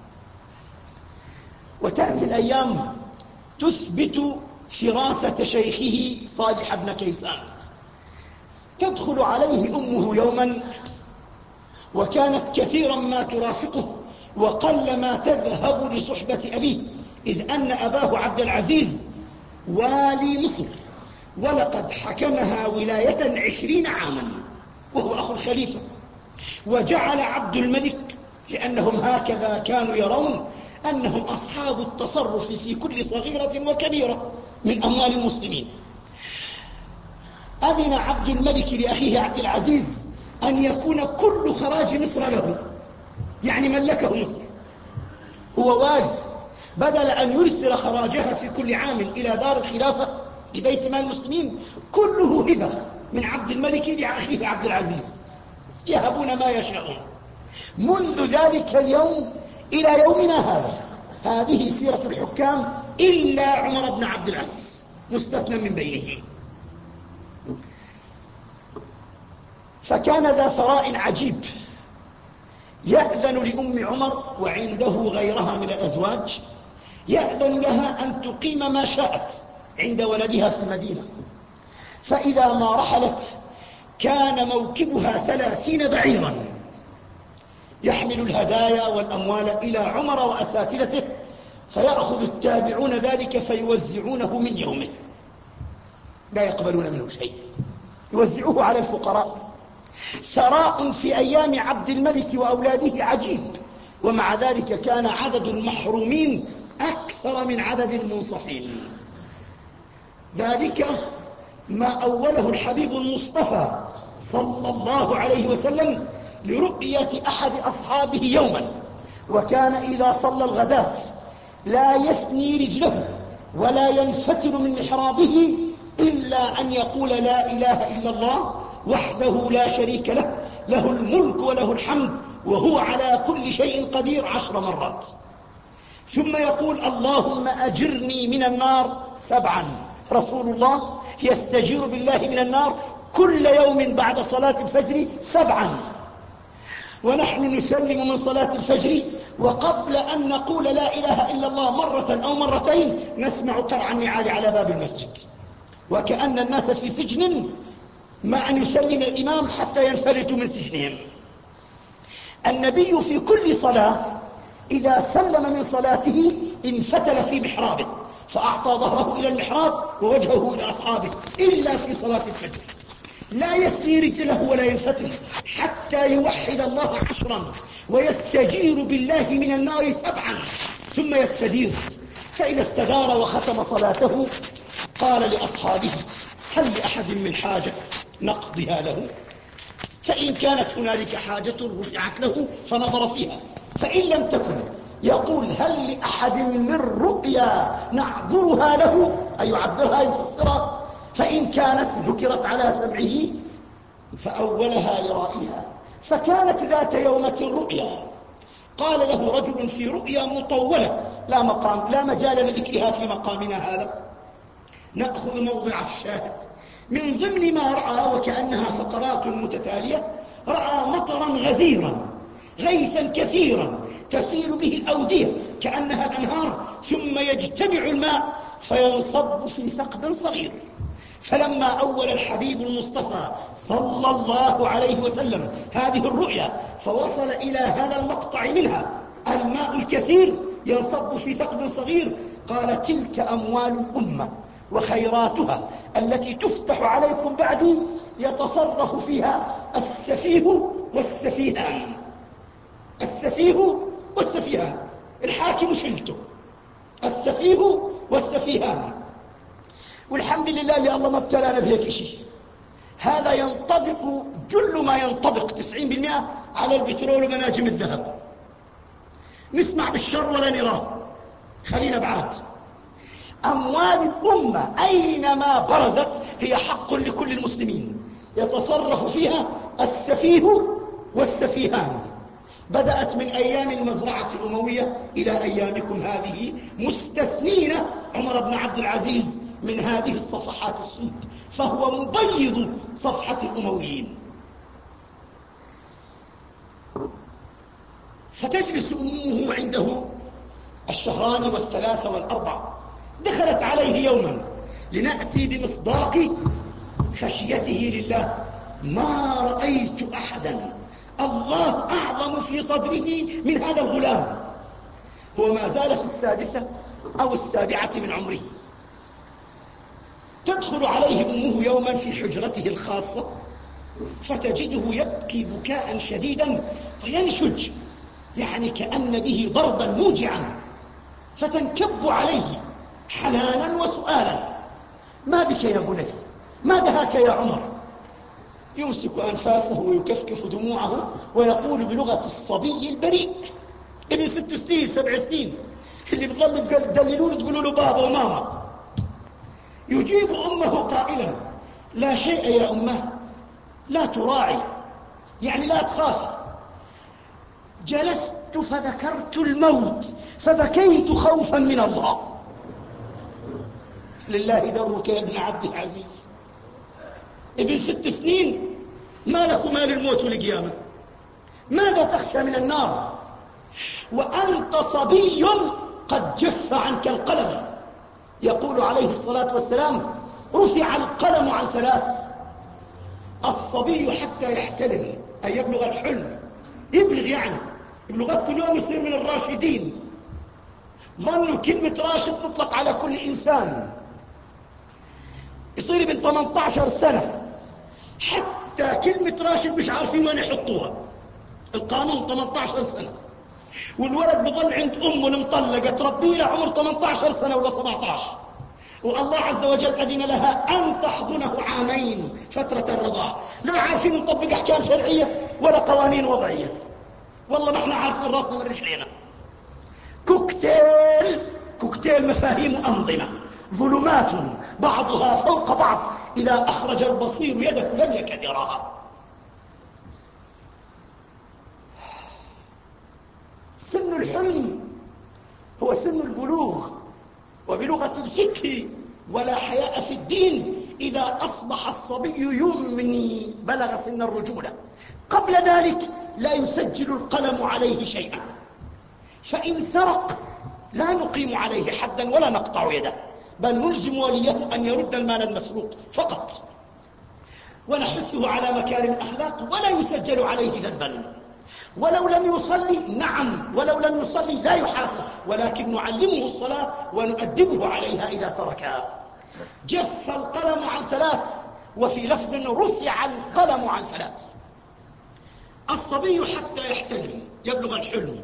وتأتي الأيام تثبت فراسة شيخه صالح بن كيسان. تدخل عليه أمه يوما، وكانت كثيرا ما ترافقه وقل ما تذهب لصحبة أبيه، إذ أن أباه عبد العزيز والي مصر، ولقد حكمها ولاية عشرين عاما وهو أخو الخليفة، وجعل عبد الملك، لأنهم هكذا كانوا يرون أنهم أصحاب التصرف في كل صغيرة وكبيرة من أموال المسلمين، أذن عبد الملك لأخيه عبد العزيز أن يكون كل خراج مصر له، يعني ملكه مصر، هو والي بدل أن يرسل خراجها في كل عام إلى دار الخلافة لبيت مال المسلمين كله هبة من عبد الملك لأخيه عبد العزيز، يهبون ما يشاءون. منذ ذلك اليوم إلى يومنا هذا هذه سيرة الحكام إلا عمر بن عبد العزيز مستثنى من بينهم. فكان ذا ثراء عجيب، يأذن لأم عمر وعنده غيرها من الأزواج، يأذن لها أن تقيم ما شاءت عند ولدها في المدينة، فإذا ما رحلت كان موكبها ثلاثين بعيرا يحمل الهدايا والأموال إلى عمر وأساتذته، فيأخذ التابعون ذلك فيوزعونه من يومه، لا يقبلون منه شيء، يوزعوه على الفقراء. ثراء في أيام عبد الملك وأولاده عجيب، ومع ذلك كان عدد المحرومين أكثر من عدد المنصفين. ذلك ما أوله الحبيب المصطفى صلى الله عليه وسلم لرؤية أحد أصحابه يوما، وكان إذا صلى الغداة لا يثني رجله ولا ينفتل من محرابه إلا أن يقول لا إله إلا الله وحده لا شريك له، له الملك وله الحمد وهو على كل شيء قدير عشر مرات، ثم يقول اللهم أجرني من النار سبعا. رسول الله يستجير بالله من النار كل يوم بعد صلاة الفجر سبعا، ونحن نسلم من صلاة الفجر وقبل أن نقول لا إله إلا الله مرة أو مرتين نسمع قرع النعال على باب المسجد، وكأن الناس في سجن مع أن يسلم الإمام حتى ينفلتوا من سجنهم. النبي في كل صلاة إذا سلم من صلاته انفتل في محرابه فأعطى ظهره إلى المحراب ووجهه إلى أصحابه، إلا في صلاة الفجر لا يثني رجله ولا ينفتل حتى يوحد الله عشرا ويستجير بالله من النار سبعا ثم يستدير. فإذا استدار وختم صلاته قال لأصحابه هل لأحد من حاجة نقضيها له؟ فإن كانت هنالك حاجة رفعت له فنظر فيها، فإن لم تكن يقول هل لأحد من رؤيا نعذرها له، أي يعبرها يفسرها، فإن كانت ذكرت على سمعه فأولها لرائها. فكانت ذات يومة رؤيا قال له رجل في رؤيا مطولة لا مقام لا مجال لذكرها في مقامنا هذا، نأخذ موضع الشاهد. من ضمن ما رأى وكأنها فقرات متتالية، رأى مطرا غزيرا غيثا كثيرا تسير به الأودية كأنها الأنهار، ثم يجتمع الماء فينصب في ثقب صغير. فلما أول الحبيب المصطفى صلى الله عليه وسلم هذه الرؤيا فوصل إلى هذا المقطع منها الماء الكثير ينصب في ثقب صغير، قال تلك أموال الأمة وخيراتها التي تفتح عليكم بعدي يتصرف فيها السفيه والسفيهان. السفيه والسفيهان الحاكم شلته، السفيه والسفيهان. والحمد لله اللي الله ما ابتلانا بهيك شيء. هذا ينطبق جل ما ينطبق تسعين بالمئة على البترول ومناجم الذهب. نسمع بالشر ولا نراه، خلينا بعاد. أموال الأمة أينما برزت هي حق لكل المسلمين، يتصرف فيها السفيه والسفيهان. بدأت من أيام المزرعة الأموية إلى أيامكم هذه، مستثنين عمر بن عبد العزيز من هذه الصفحات السود، فهو مبيض صفحة الأمويين. فتجلس أمه عنده الشهران والثلاثة والأربع. دخلت عليه يوما لنأتي بمصداق خشيته لله، ما رأيت أحدا الله أعظم في صدره من هذا الغلام. هو ما زال في السادسة أو السابعة من عمره. تدخل عليه أمه يوما في حجرته الخاصة فتجده يبكي بكاء شديدا وينشج، يعني كأن به ضربا موجعا، فتنكب عليه حنانا وسؤالا: ما بك يا بني؟ ما دهاك يا عمر؟ يمسك أنفاسه ويكفكف دموعه ويقول بلغة الصبي البريء ابن ست سنين سبع سنين: اللي بتظل تدللون تقولوا له بابا وماما. يجيب أمه قائلا لا شيء يا أمه، لا تراعي، يعني لا تخافي. جلست فذكرت الموت فبكيت خوفا من الله. لله درك يا ابن عبد العزيز، ابن ست سنين ما لك مال الموت والقيامة، ماذا تخشى من النار وأنت صبي قد جف عنك القلم؟ يقول عليه الصلاة والسلام رفع القلم عن ثلاث: الصبي حتى يحتلم أي يبلغ الحلم، يبلغ يعني يبلغ كل يوم يصير من الراشدين. ظنوا كلمة راشد تطلق على كل إنسان، يصير ابن ثمانية عشر سنة حتى كلمة راشد مش عارفين وين يحطوها، القانون ثمانية عشر سنة، والولد بظل عند أمه المطلقة تربيه لعمر ثمانية عشر سنة ولا سبعة عشر، والله عز وجل أذن لها أن تحضنه عامين فترة الرضاعة. لا عارفين نطبق أحكام شرعية ولا قوانين وضعية، والله ما احنا عارفين راسنا من رجلينا. كوكتيل كوكتيل مفاهيم وأنظمة، ظلمات بعضها فوق بعض إذا أخرج البصير يده لم يكد يراها. سن الحلم هو سن البلوغ، وبلغة الفقه ولا حياء في الدين إذا أصبح الصبي يمني بلغ سن الرجولة. قبل ذلك لا يسجل القلم عليه شيئا، فإن سرق لا نقيم عليه حدا ولا نقطع يده، بل نلزم وليه أن يرد المال المسروق فقط، ونحثه على مكارم الأخلاق ولا يسجل عليه ذنبا. ولو لم يصلي نعم، ولو لم يصلي لا يحاسب، ولكن نعلمه الصلاة ونؤدبه عليها إذا تركها. جف القلم عن ثلاث، وفي لفظ رفع القلم عن ثلاث: الصبي حتى يحتلم يبلغ الحلم،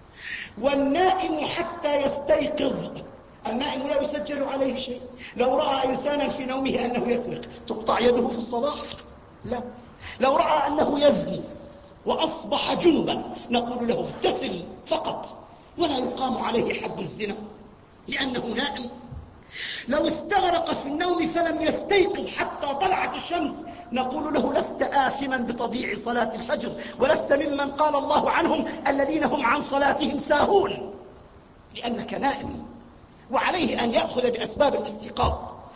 والنائم حتى يستيقظ. النائم لا يسجل عليه شيء، لو رأى إنسانا في نومه أنه يسرق تقطع يده في الصباح؟ لا. لو رأى أنه يزني وأصبح جنبا نقول له اغتسل فقط، ولا يقام عليه حد الزنا لأنه نائم. لو استغرق في النوم فلم يستيقظ حتى طلعت الشمس نقول له لست آثما بتضييع صلاة الفجر، ولست ممن قال الله عنهم الذين هم عن صلاتهم ساهون، لأنك نائم، وعليه أن يأخذ بأسباب الاستيقاظ.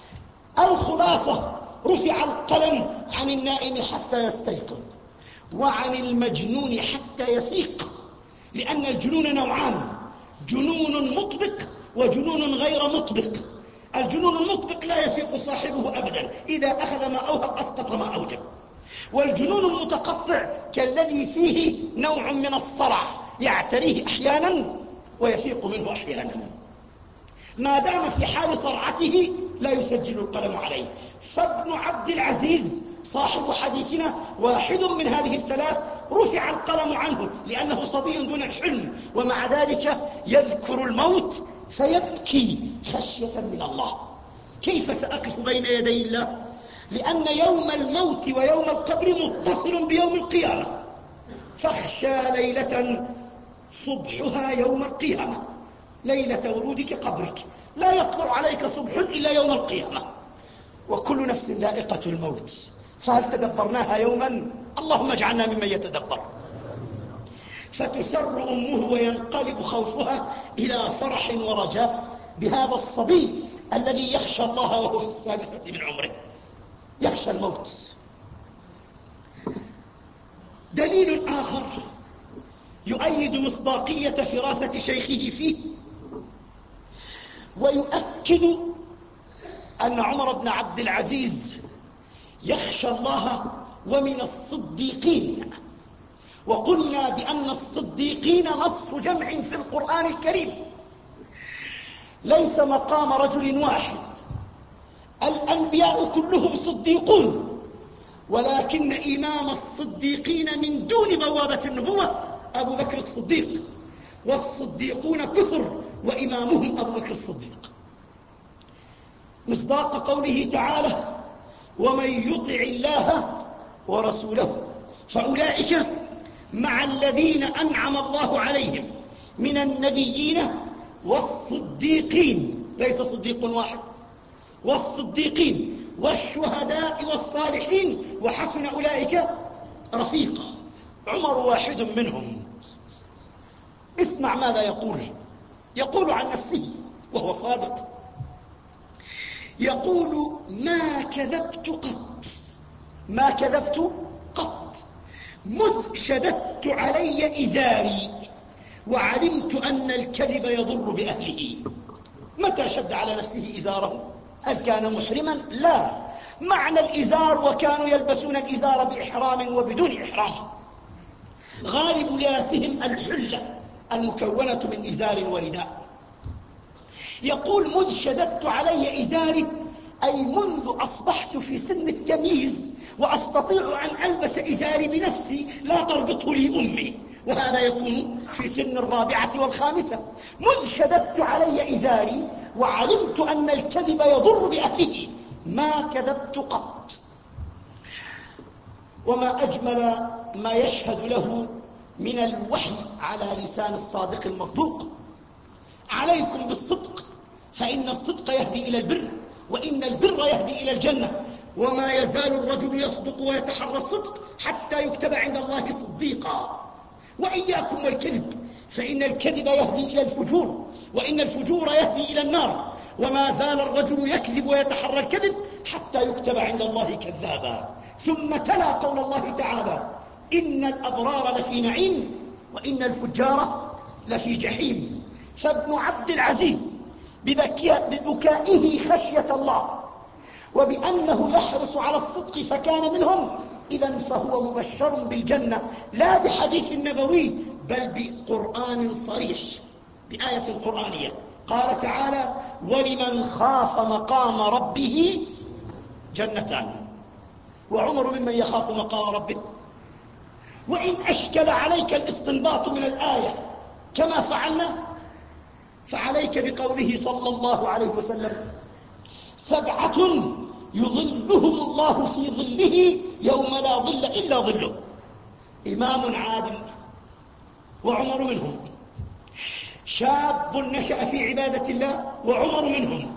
الخلاصة رفع القلم عن النائم حتى يستيقظ، وعن المجنون حتى يفيق، لأن الجنون نوعان: جنون مطبق وجنون غير مطبق. الجنون المطبق لا يفيق صاحبه أبدا، إذا أخذ ما أوهب أسقط ما أوجب. والجنون المتقطع كالذي فيه نوع من الصرع يعتريه أحيانا ويفيق منه أحيانا. ما دام في حال صرعته لا يسجل القلم عليه. فابن عبد العزيز صاحب حديثنا واحد من هذه الثلاث رفع القلم عنه لأنه صبي دون الحلم، ومع ذلك يذكر الموت فيبكي خشية من الله. كيف سأقف بين يدي الله؟ لأن يوم الموت ويوم القبر متصل بيوم القيامة، فاخشى ليلة صبحها يوم القيامة، ليلة ورودك قبرك لا يطلع عليك صبح إلا يوم القيامة، وكل نفس ذائقة الموت، فهل تدبرناها يوما؟ اللهم اجعلنا ممن يتدبر. فتسر أمه وينقلب خوفها إلى فرح ورجاء بهذا الصبي الذي يخشى الله وهو في السادسة من عمره، يخشى الموت. دليل آخر يؤيد مصداقية فراسة شيخه فيه ويؤكد أن عمر بن عبد العزيز يخشى الله ومن الصديقين. وقلنا بأن الصديقين نصف جمع في القرآن الكريم، ليس مقام رجل واحد. الأنبياء كلهم صديقون، ولكن إمام الصديقين من دون بوابة النبوة أبو بكر الصديق، والصديقون كثر وإمامهم أبو بكر الصديق، مصداق قوله تعالى: ومن يطع الله ورسوله فأولئك مع الذين أنعم الله عليهم من النبيين والصديقين، ليس صديق واحد، والصديقين والشهداء والصالحين وحسن أولئك رفيقا. عمر واحد منهم. اسمع ماذا يقول. يقول عن نفسه وهو صادق، يقول: ما كذبت قط، ما كذبت قط مذ شددت علي إزاري وعلمت أن الكذب يضر بأهله. متى شد على نفسه إزاره؟ هل كان محرما؟ لا، معنى الإزار وكانوا يلبسون الإزار بإحرام وبدون إحرام. غالب لباسهم الحلة المكونة من إزار ورداء. يقول: مذ شددت علي إزاري، أي منذ أصبحت في سن التمييز وأستطيع أن ألبس إزاري بنفسي لا تربطه لي أمي، وهذا يكون في سن الرابعة والخامسة. مذ شددت علي إزاري وعلمت أن الكذب يضر بأهله ما كذبت قط. وما أجمل ما يشهد له من الوحي على لسان الصادق المصدوق: عليكم بالصدق فإن الصدق يهدي إلى البر، وإن البر يهدي إلى الجنة، وما يزال الرجل يصدق ويتحرى الصدق حتى يكتب عند الله صديقا. وإياكم والكذب فإن الكذب يهدي إلى الفجور، وإن الفجور يهدي إلى النار، وما زال الرجل يكذب ويتحرى الكذب حتى يكتب عند الله كذابا. ثم تلا قول الله تعالى: إن الأبرار لفي نعيم وإن الفجار لفي جحيم. فابن عبد العزيز ببكائه خشية الله وبأنه يحرص على الصدق فكان منهم، إذن فهو مبشر بالجنة لا بحديث نبوي بل بقرآن صريح، بآية قرآنية. قال تعالى: ولمن خاف مقام ربه جنتان. وعمر ممن يخاف مقام ربه. وإن أشكل عليك الاستنباط من الآية كما فعلنا فعليك بقوله صلى الله عليه وسلم: سبعة يظلهم الله في ظله يوم لا ظل إلا ظله. إمام عادل وعمر منهم، شاب نشأ في عبادة الله وعمر منهم،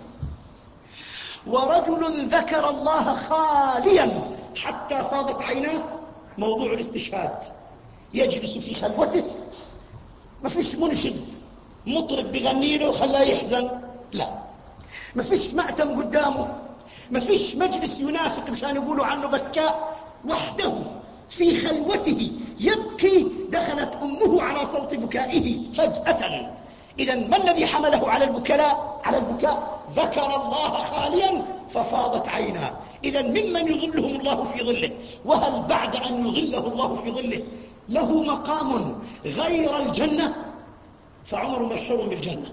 ورجل ذكر الله خاليا حتى فاضت عيناه. موضوع الاستشهاد يجلس في خلوته، ما فيش منشد مطرب بغني له خلاه يحزن، لا، ما فيش مأتم قدامه، ما فيش مجلس ينافق مشان يقولوا عنه بكاء، وحده في خلوته يبكي. دخلت أمه على صوت بكائه فجأة. إذن ما الذي حمله على البكاء؟ على البكاء ذكر الله خاليا ففاضت عيناه. إذن ممن يظلهم الله في ظله. وهل بعد أن يظله الله في ظله له مقام غير الجنة؟ فعمر مبشر بالجنة.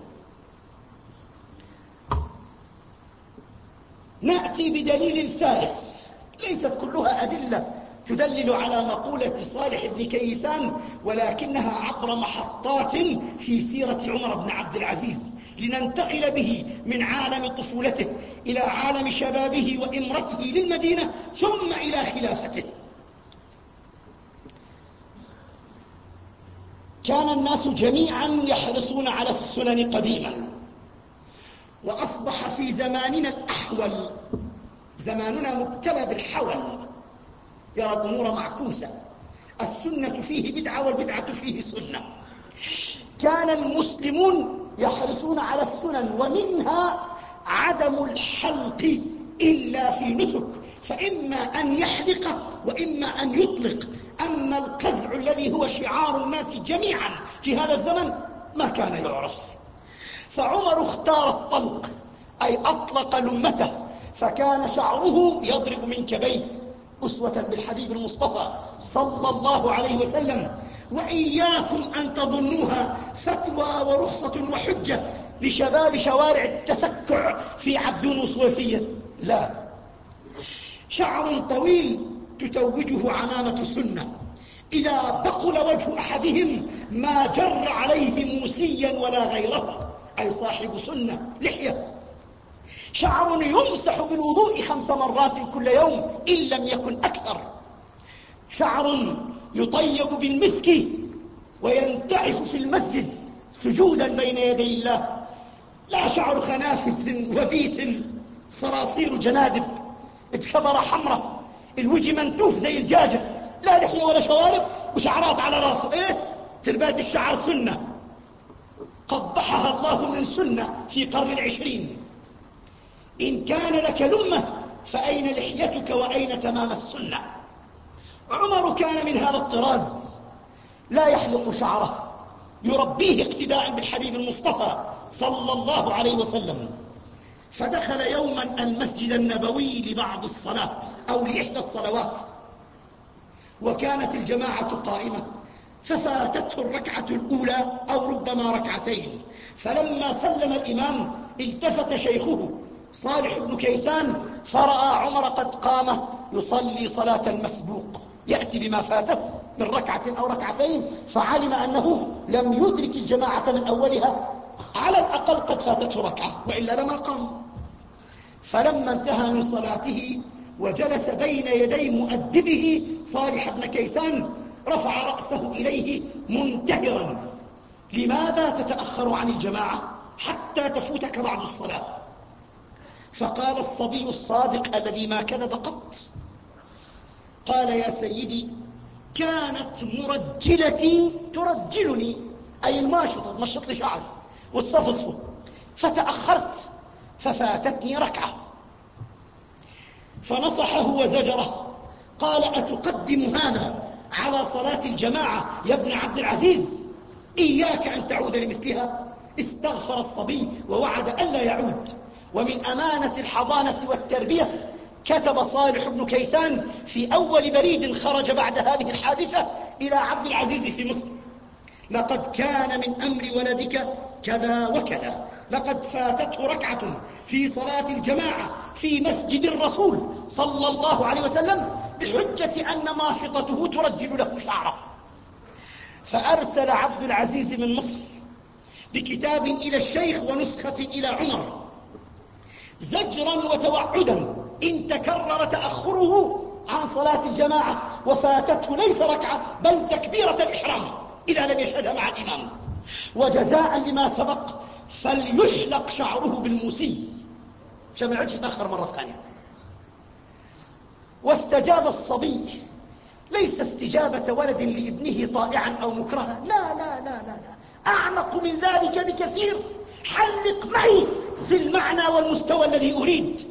نأتي بدليل ثالث، ليست كلها أدلة تدلل على مقولة صالح بن كيسان، ولكنها عبر محطات في سيرة عمر بن عبد العزيز، لننتقل به من عالم طفولته إلى عالم شبابه وإمرته للمدينة ثم إلى خلافته. كان الناس جميعا يحرصون على السنن قديما، وأصبح في زماننا الأحول، زماننا مبتلى بالحول، يرى الأمور معكوسة، السنة فيه بدعة والبدعة فيه سنة. كان المسلمون يحرصون على السنن، ومنها عدم الحلق إلا في نسك، فإما أن يحلق وإما أن يطلق. أما القزع الذي هو شعار الناس جميعا في هذا الزمن ما كان يعرف. فعمر اختار الطلق، أي أطلق لمته، فكان شعره يضرب من كبيه أسوة بالحبيب المصطفى صلى الله عليه وسلم. وإياكم أن تظنوها فتوى ورخصة وحجة لشباب شوارع التسكع في عبدون وصوفية، لا، شعر طويل تتوجه عمامة السنة، إذا بقل وجه أحدهم ما جر عليه موسيا ولا غيره، أي صاحب سنة، لحية. شعر يمسح بالوضوء خمس مرات كل يوم إن لم يكن أكثر. شعر يطيب بالمسك وينتعف في المسجد سجودا بين يدي الله لا شعر خنافس وبيت صراصير جنادب بشبرة حمراء، الوجه منتوف زي الجاجة، لا لحية ولا شوارب وشعرات على راسه. ايه ترباد الشعر سنة قبحها الله من سنة في قرن العشرين. إن كان لك لمة فأين لحيتك وأين تمام السنة؟ عمر كان من هذا الطراز، لا يحلق شعره، يربيه اقتداء بالحبيب المصطفى صلى الله عليه وسلم. فدخل يوما المسجد النبوي لبعض الصلاة أو لإحدى الصلوات، وكانت الجماعة قائمة، ففاتته الركعة الأولى أو ربما ركعتين، فلما سلم الإمام التفت شيخه صالح بن كيسان فرأى عمر قد قام يصلي صلاة المسبوق، يأتي بما فاته من ركعة أو ركعتين، فعلم أنه لم يدرك الجماعة من أولها، على الأقل قد فاتته ركعة وإلا لما قام. فلما انتهى من صلاته وجلس بين يدي مؤدبه صالح بن كيسان رفع رأسه إليه منتهرا: لماذا تتأخر عن الجماعة حتى تفوتك بعد الصلاة؟ فقال الصبي الصادق الذي ما كذب قط، قال: يا سيدي، كانت مرجلتي ترجلني، أي الماشطة تمشط لي شعري وتصفصفه، فتأخرت ففاتتني ركعة. فنصحه وزجره، قال: أتقدم هذا على صلاة الجماعة يا ابن عبد العزيز؟ إياك أن تعود لمثلها. استغفر الصبي ووعد ألا يعود. ومن أمانة الحضانة والتربية كتب صالح بن كيسان في أول بريد خرج بعد هذه الحادثة إلى عبد العزيز في مصر: لقد كان من أمر ولدك كذا وكذا، لقد فاتته ركعة في صلاة الجماعة في مسجد الرسول صلى الله عليه وسلم بحجة أن ماشطته ترجل له شعره. فأرسل عبد العزيز من مصر بكتاب إلى الشيخ ونسخة إلى عمر زجرا وتوعدا إن تكرر تأخره عن صلاة الجماعة وفاتته ليس ركعة بل تكبيرة الإحرام إذا لم يشهدها مع الإمام، وجزاء لما سبق فليحلق شعره بالموسي عشان ما يعودش يتأخر مرة ثانية. واستجاب الصبي، ليس استجابة ولد لابنه طائعا أو مكرها، لا لا لا لا, لا. أعمق من ذلك بكثير. حلق معي في المعنى والمستوى الذي أريد،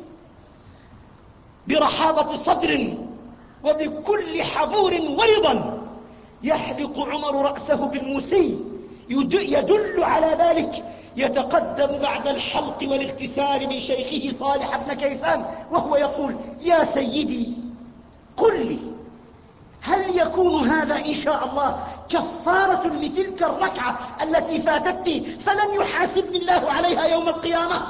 برحابة صدر وبكل حبور ورضا. يحلق عمر رأسه بالموسي يدل على ذلك. يتقدم بعد الحلق والاغتسال من شيخه صالح بن كيسان وهو يقول: يا سيدي، قل لي، هل يكون هذا إن شاء الله كفارة لتلك الركعة التي فاتتني فلن يحاسبني الله عليها يوم القيامة؟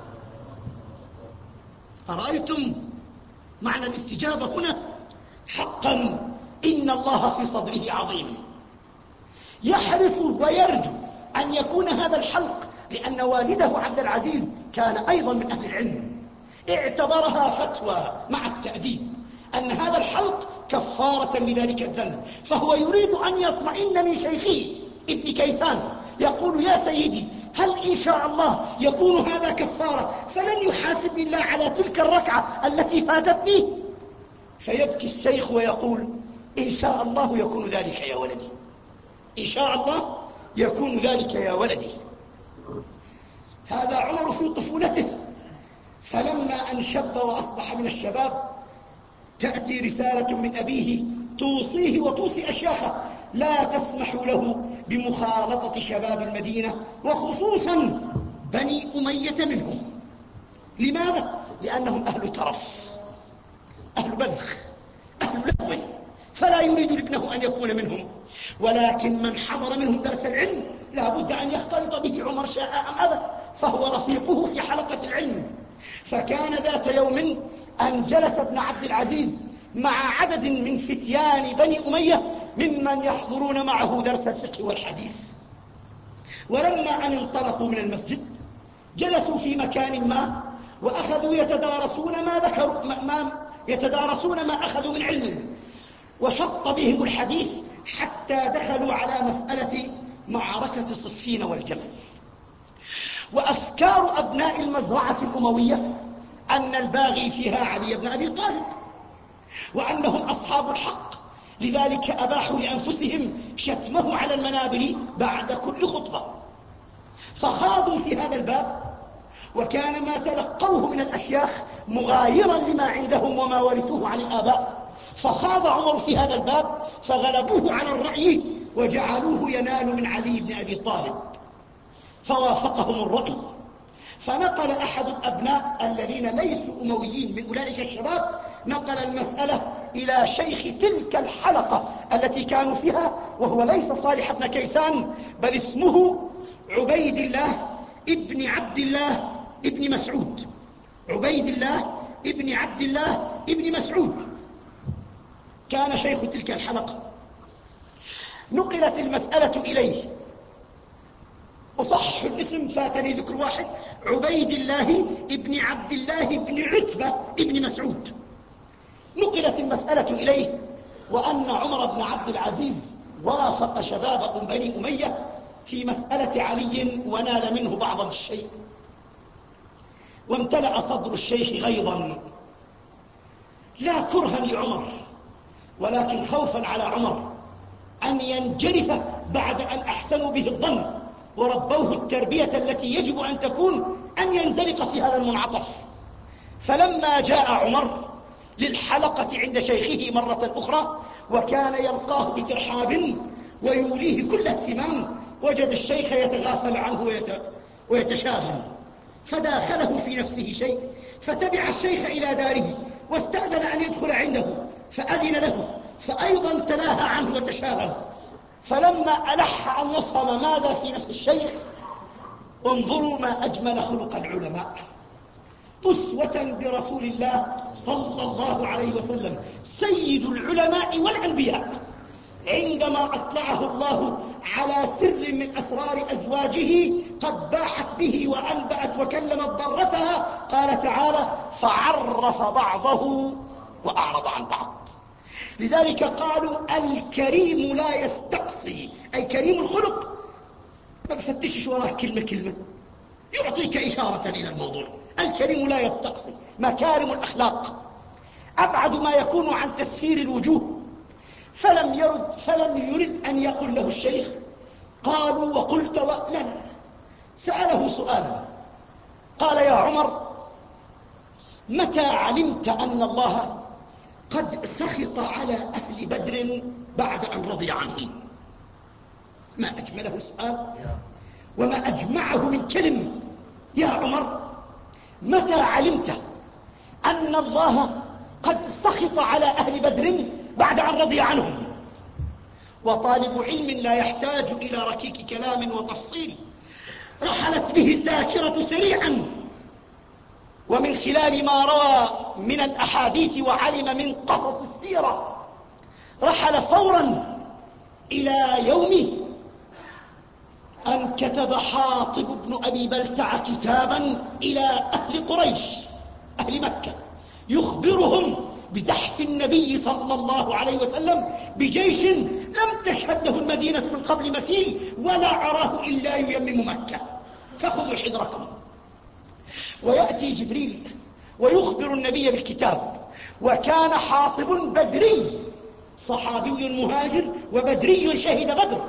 أرأيتم معنى الاستجابة هنا؟ حقا إن الله في صدره عظيم، يحرص ويرجو أن يكون هذا الحلق، لأن والده عبد العزيز كان أيضا من أهل العلم، اعتبرها فتوى مع التأديب أن هذا الحلق كفارة لذلك الذنب، فهو يريد أن يطمئن من شيخه ابن كيسان، يقول: يا سيدي، هل إن شاء الله يكون هذا كفارة فلن يحاسبني الله على تلك الركعة التي فاتتني؟ فيبكي الشيخ ويقول: إن شاء الله يكون ذلك يا ولدي، إن شاء الله يكون ذلك يا ولدي. هذا عمر في طفولته، فلما أن شب وأصبح من الشباب تأتي رسالة من أبيه توصيه وتوصي أشياخه لا تسمح له بمخالطة شباب المدينة وخصوصا بني أمية منهم. لماذا؟ لأنهم أهل ترف، أهل بذخ، أهل لهو، فلا يريد لابنه أن يكون منهم. ولكن من حضر منهم درس العلم لا بد أن يختلط به، عمر شاء أم أبى، فهو رفيقه في حلقة العلم. فكان ذات يوم أن جلس ابن عبد العزيز مع عدد من فتيان بني أمية ممن يحضرون معه درس الفقه والحديث. ولما أن انطلقوا من المسجد جلسوا في مكان ما وأخذوا يتدارسون ما ذكروا ما يتدارسون ما أخذوا من علم، وشط بهم الحديث حتى دخلوا على مسألة معركة صفين والجمل. وأفكار أبناء المزرعة الأموية أن الباغي فيها علي بن أبي طالب، وأنهم أصحاب الحق، لذلك أباحوا لأنفسهم شتمه على المنابر بعد كل خطبة، فخاضوا في هذا الباب. وكان ما تلقوه من الأشياخ مغايرا لما عندهم وما ورثوه عن الآباء، فخاض عمر في هذا الباب فغلبوه على الرأي وجعلوه ينال من علي بن أبي طالب، فوافقهم الرأي. فنقل أحد الأبناء الذين ليسوا أمويين من أولئك الشباب، نقل المسألة إلى شيخ تلك الحلقة التي كانوا فيها، وهو ليس صالح بن كيسان، بل اسمه عبيد الله ابن عبد الله ابن مسعود. عبيد الله ابن عبد الله ابن مسعود كان شيخ تلك الحلقة. نقلت المسألة إليه، وصح الاسم فاتني ذكر واحد، عبيد الله ابن عبد الله ابن عتبة ابن مسعود. نقلت المسألة إليه، وأن عمر بن عبد العزيز وافق شباب بني أمية في مسألة علي ونال منه بعض الشيء، وامتلأ صدر الشيخ غيظا، لا كرها لعمر ولكن خوفا على عمر أن ينجرف بعد أن أحسنوا به الظن وربوه التربية التي يجب أن تكون، أن ينزلق في هذا المنعطف. فلما جاء عمر للحلقة عند شيخه مرة أخرى، وكان يلقاه بترحاب ويوليه كل اهتمام، وجد الشيخ يتغافل عنه ويتشاغل، فداخله في نفسه شيء، فتبع الشيخ إلى داره واستأذن أن يدخل عنده، فأذن له، فأيضا تلاهى عنه وتشاغل. فلما ألح أن يفهم ماذا في نفس الشيخ، انظروا ما أجمل خلق العلماء، أسوة برسول الله صلى الله عليه وسلم، سيد العلماء والأنبياء، عندما أطلعه الله على سر من أسرار أزواجه قد باحت به وأنبأت وكلمت ضرتها، قال تعالى: فعرف بعضه وأعرض عن بعض. لذلك قالوا الكريم لا يستقصي، أي كريم الخلق ما بفتشش وراه كلمة كلمة، يعطيك إشارة إلى الموضوع. الكريم لا يستقصي، مكارم الأخلاق أبعد ما يكون عن تسفير الوجوه. فلم يرد, فلم يرد أن يقول له الشيخ قالوا وقلت و... لا لا، سأله سؤالا، قال: يا عمر، متى علمت أن الله قد سخط على أهل بدر بعد أن رضي عنهم؟ ما أجمله سؤال وما أجمعه من كلم. يا عمر، متى علمت أن الله قد سخط على أهل بدر بعد أن رضي عنهم؟ وطالب علم لا يحتاج إلى ركيك كلام وتفصيل، رحلت به الذاكرة سريعا، ومن خلال ما روى من الأحاديث وعلم من قصص السيرة رحل فورا إلى يوم أن كتب حاطب بن أبي بلتع كتابا إلى أهل قريش أهل مكة يخبرهم بزحف النبي صلى الله عليه وسلم بجيش لم تشهد له المدينة من قبل مثيل، ولا أراه إلا ييمم مكة، فخذوا حذركم. ويأتي جبريل ويخبر النبي بالكتاب، وكان حاطب بدري، صحابي مهاجر وبدري شهد بدر.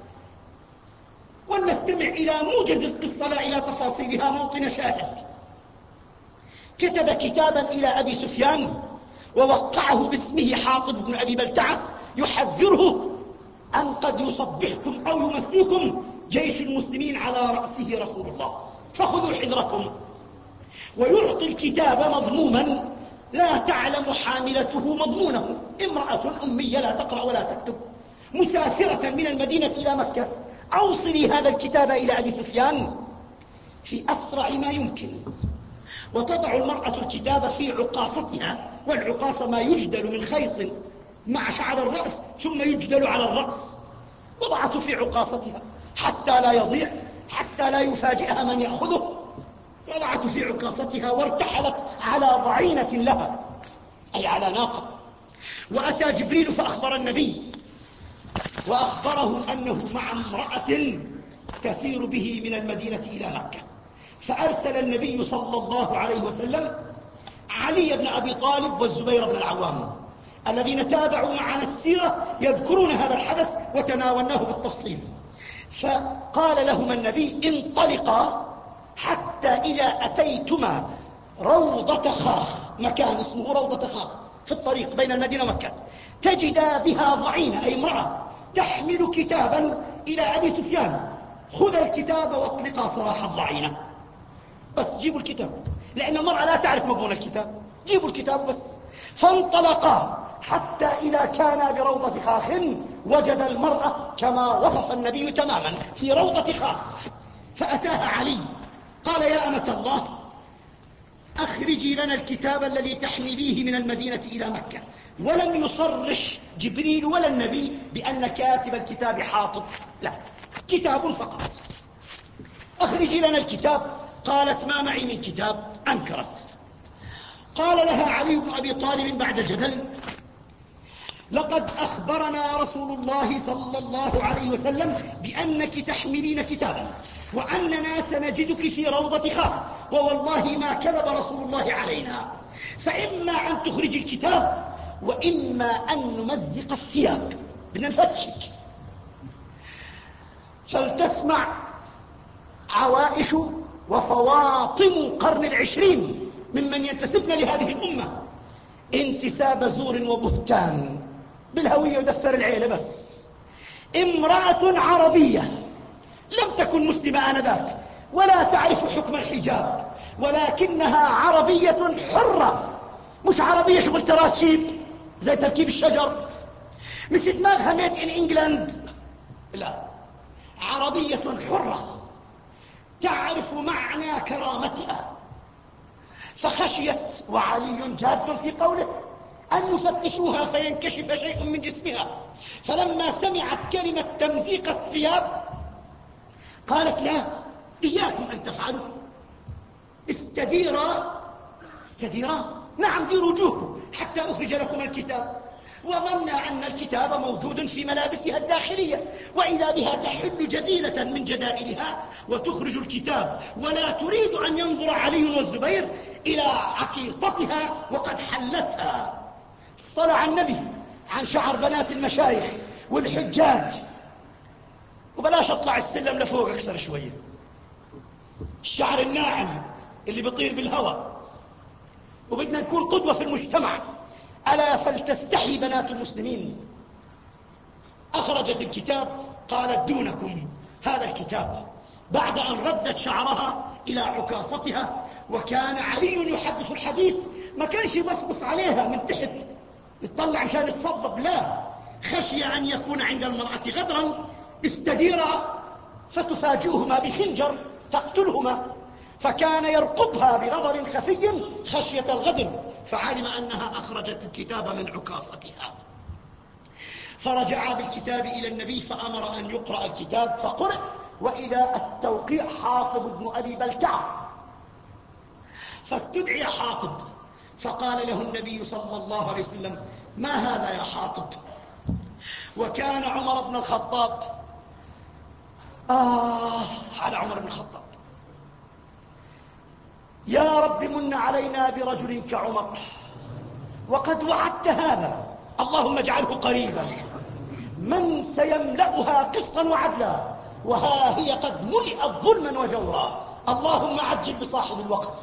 ولنستمع إلى موجز القصة لا إلى تفاصيلها، موطن شاهد. كتب كتابا إلى أبي سفيان ووقعه باسمه حاطب بن أبي بلتعة يحذره أن قد يصبحكم أو يمسيكم جيش المسلمين على رأسه رسول الله، فخذوا حذركم. ويعطي الكتاب مضموما لا تعلم حاملته مضمونه، امرأة أمية لا تقرأ ولا تكتب، مسافرة من المدينة إلى مكة، أوصلي هذا الكتاب إلى أبي سفيان في أسرع ما يمكن. وتضع المرأة الكتاب في عقاصتها، والعقاصة ما يجدل من خيط مع شعر الرأس ثم يجدل على الرأس، وضعته في عقاصتها حتى لا يضيع، حتى لا يفاجئها من يأخذه. وضعته في عقاصتها وارتحلت على ضعينة لها، أي على ناقة. وأتى جبريل فأخبر النبي وأخبره أنه مع امرأة تسير به من المدينة إلى مكة، فأرسل النبي صلى الله عليه وسلم علي بن أبي طالب والزبير بن العوام الذين تابعوا معنا السيرة يذكرون هذا الحدث وتناولناه بالتفصيل. فقال لهما النبي: انطلقا حتى إذا أتيتما روضة خاخ، مكان اسمه روضة خاخ في الطريق بين المدينة ومكة، تجدا بها ضعينة أي امرأة تحمل كتابا إلى أبي سفيان، خذ الكتاب واطلقا سراح الضعينة. بس جيبوا الكتاب، لأن المرأة لا تعرف مضمون الكتاب، جيبوا الكتاب بس. فانطلقا حتى إذا كانا بروضة خاخ وجد المرأة كما وصف النبي تماما في روضة خاخ، فأتاها علي قال: يا أمة الله، أخرجي لنا الكتاب الذي تحمليه من المدينة إلى مكة. ولم يصرح جبريل ولا النبي بأن كاتب الكتاب حاطب، لا، كتاب فقط. أخرجي لنا الكتاب. قالت: ما معي من كتاب. أنكرت. قال لها علي بن أبي طالب بعد جدل: لقد أخبرنا رسول الله صلى الله عليه وسلم بأنك تحملين كتابا وأننا سنجدك في روضة خاخ، ووالله ما كذب رسول الله علينا، فإما أن تخرج الكتاب وإما أن نمزق الثياب، بدنا نفتشك. فلتسمع عوائش وفواطن قرن العشرين ممن ينتسبن لهذه الأمة انتساب زور وبهتان بالهوية ودفتر العيلة. بس امرأة عربية لم تكن مسلمة آنذاك ولا تعرف حكم الحجاب، ولكنها عربية حرة، مش عربية شغل تراتيب زي تركيب الشجر، مش دماغها ميد ان انجلاند، لا، عربية حرة تعرف معنى كرامتها. فخشيت، وعلي جاد في قوله، أن يفتشوها فينكشف شيء من جسمها. فلما سمعت كلمة تمزيق الثياب قالت: لا، إياكم أن تفعلوا، استديرا استديرا نعم، ديروا وجوهكم حتى أخرج لكم الكتاب. وظن أن الكتاب موجود في ملابسها الداخلية، وإذا بها تحل جديلة من جدائلها وتخرج الكتاب، ولا تريد أن ينظر علي والزبير إلى عكيصتها وقد حلتها. صلع النبي عن شعر بنات المشايخ والحجاج، وبلاش اطلع السلم لفوق أكثر شوية، الشعر الناعم اللي بيطير بالهواء، وبدنا نكون قدوة في المجتمع. ألا فلتستحي بنات المسلمين. أخرجت الكتاب، قالت: دونكم هذا الكتاب، بعد أن ردت شعرها إلى عكاصتها. وكان علي يحدث الحديث، ما كانش يبصبص عليها من تحت يطلع عشان يتصبب، لا، خشي أن يكون عند المرأة غدرا استديرا فتفاجئهما بخنجر تقتلهما، فكان يرقبها بنظر خفي خشية الغدر، فعلم أنها أخرجت الكتاب من عكاصتها. فرجعا بالكتاب إلى النبي فأمر أن يقرأ الكتاب، فقرأ، وإذا التوقيع حاطب بن أبي بلتع. فاستدعي حاطب فقال له النبي صلى الله عليه وسلم: ما هذا يا حاطب؟ وكان عمر بن الخطاب، آه على عمر بن الخطاب، يا رب من علينا برجل كعمر، وقد وعدت هذا، اللهم اجعله قريبا، من سيملأها قسطا وعدلا، وها هي قد ملئت ظلما وجورا، اللهم عجل بصاحب الوقت.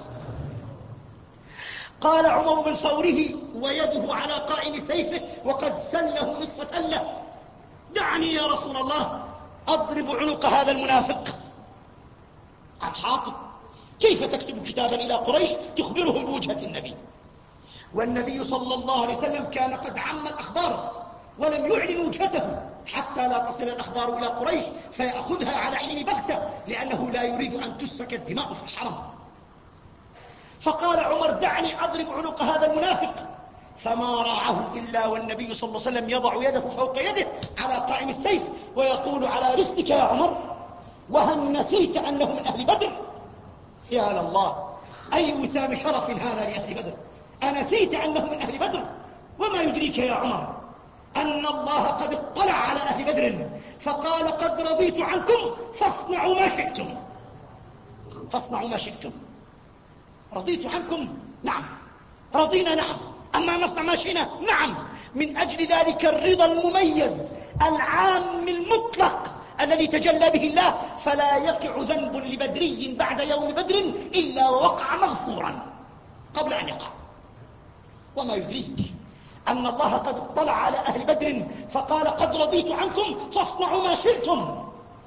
قال عمر من فوره ويده على قائم سيفه وقد سله نصف سله: دعني يا رسول الله أضرب عنق هذا المنافق. عن حاطب: كيف تكتب كتابا إلى قريش تخبرهم بوجهة النبي؟ والنبي صلى الله عليه وسلم كان قد عم الأخبار ولم يعلن وجهته حتى لا تصل الأخبار إلى قريش فيأخذها على حين بغتة، لأنه لا يريد أن تسفك الدماء في الحرم. فقال عمر: دعني أضرب عنق هذا المنافق. فما راعه إلا والنبي صلى الله عليه وسلم يضع يده فوق يده على قائم السيف ويقول: على رزقك يا عمر، وهل نسيت أنه من أهل بدر؟ يا لله، أي وسام شرف هذا لأهل بدر، أنسيت أنه من أهل بدر؟ وما يدريك يا عمر أن الله قد اطلع على أهل بدر فقال: قد رضيت عنكم فاصنعوا ما شئتم. فاصنعوا ما شئتم. رضيت عنكم؟ نعم. رضينا؟ نعم. أما نصنع ما شئنا؟ نعم. من أجل ذلك الرضا المميز العام المطلق الذي تجلى به الله، فلا يقع ذنب لبدري بعد يوم بدر إلا ووقع مغفورا قبل أن يقع. وما يدريك أن الله قد اطلع على أهل بدر فقال قد رضيت عنكم فاصنعوا ما شئتم.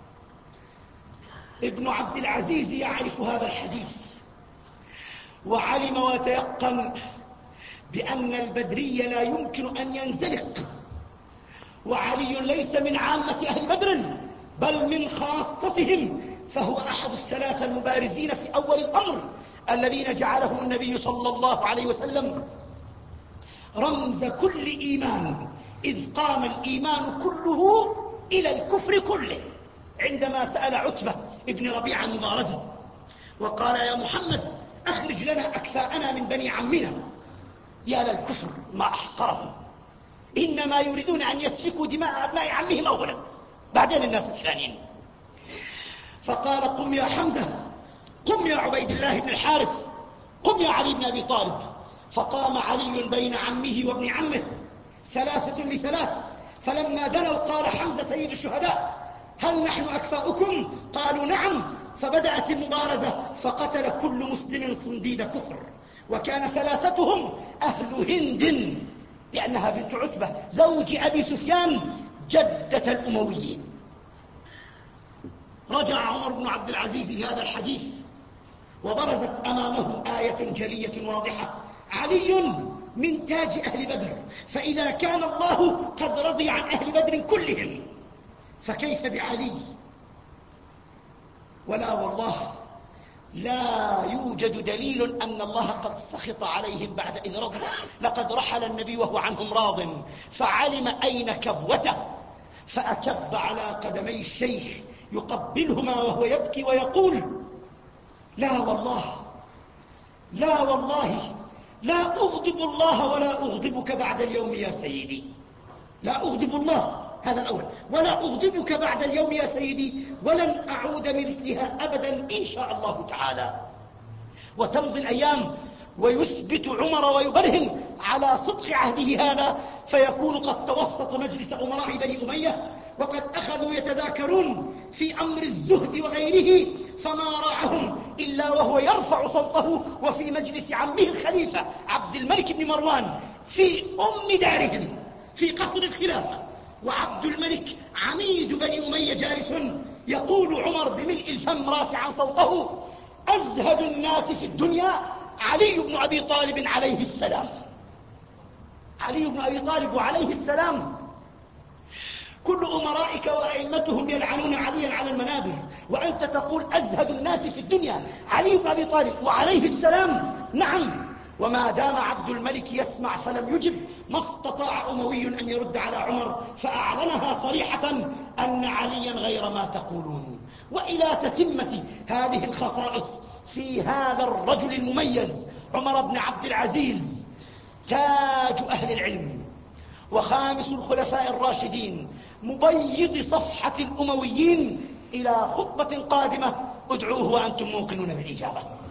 ابن عبد العزيز يعرف هذا الحديث، وعلم وتيقن بأن البدري لا يمكن أن ينزلق، وعلي ليس من عامة أهل بدر بل من خاصتهم، فهو أحد الثلاثة المبارزين في أول الأمر الذين جعلهم النبي صلى الله عليه وسلم رمز كل إيمان، إذ قام الإيمان كله إلى الكفر كله، عندما سأل عتبة ابن ربيعة المبارزة وقال يا محمد أخرج لنا أكفاءنا من بني عمنا. يا للكفر ما أحقرهم، إنما يريدون أن يسفكوا دماء أبناء عمهم أولا بعدين الناس الثانيين. فقال قم يا حمزة، قم يا عبيد الله بن الحارث، قم يا علي بن أبي طالب. فقام علي بين عمه وابن عمه ثلاثة لثلاث، فلما دنوا قال حمزة سيد الشهداء هل نحن أكفاؤكم؟ قالوا نعم. فبدأت المبارزة فقتل كل مسلم صنديد كفر، وكان ثلاثتهم أهل هند لأنها بنت عتبة زوج أبي سفيان جدة الأمويين. رجع عمر بن عبد العزيز لهذا الحديث وبرزت أمامه آية جلية واضحة: علي من تاج أهل بدر، فإذا كان الله قد رضي عن أهل بدر كلهم فكيف بعلي؟ ولا والله لا يوجد دليل أن الله قد سخط عليهم بعد إذ رضوا. لقد رحل النبي وهو عنهم راض، فعلم أين كبوته فأكب على قدمي الشيخ يقبلهما وهو يبكي ويقول لا والله لا والله لا أغضب الله ولا أغضبك بعد اليوم يا سيدي. لا أغضب الله، هذا الأول، ولا أغضبك بعد اليوم يا سيدي، ولن أعود مثلها أبدا إن شاء الله تعالى. وتمضي الأيام ويثبت عمر ويبرهن على صدق عهده هذا، فيكون قد توسط مجلس أمراء بني أمية وقد أخذوا يتذاكرون في أمر الزهد وغيره، فما راعهم إلا وهو يرفع صوته وفي مجلس عمه الخليفة عبد الملك بن مروان في أم دارهم في قصر الخلافة، وعبد الملك عميد بني أمية جالس، يقول عمر بملء الفم رافعا صوته أزهد الناس في الدنيا علي بن أبي طالب عليه السلام. علي بن أبي طالب وعليه السلام، كل أمرائك وأئمتهم يلعنون عليا على المنابر، وأنت تقول أزهد الناس في الدنيا علي بن أبي طالب وعليه السلام. نعم، وما دام عبد الملك يسمع فلم يجب، ما استطاع أموي أن يرد على عمر، فأعلنها صريحة أن عليا غير ما تقولون. وإلى تتمة هذه الخصائص في هذا الرجل المميز عمر بن عبد العزيز، تاج أهل العلم وخامس الخلفاء الراشدين، مبيض صفحة الأمويين، إلى خطبة قادمة ادعوه وأنتم موقنون بالإجابة.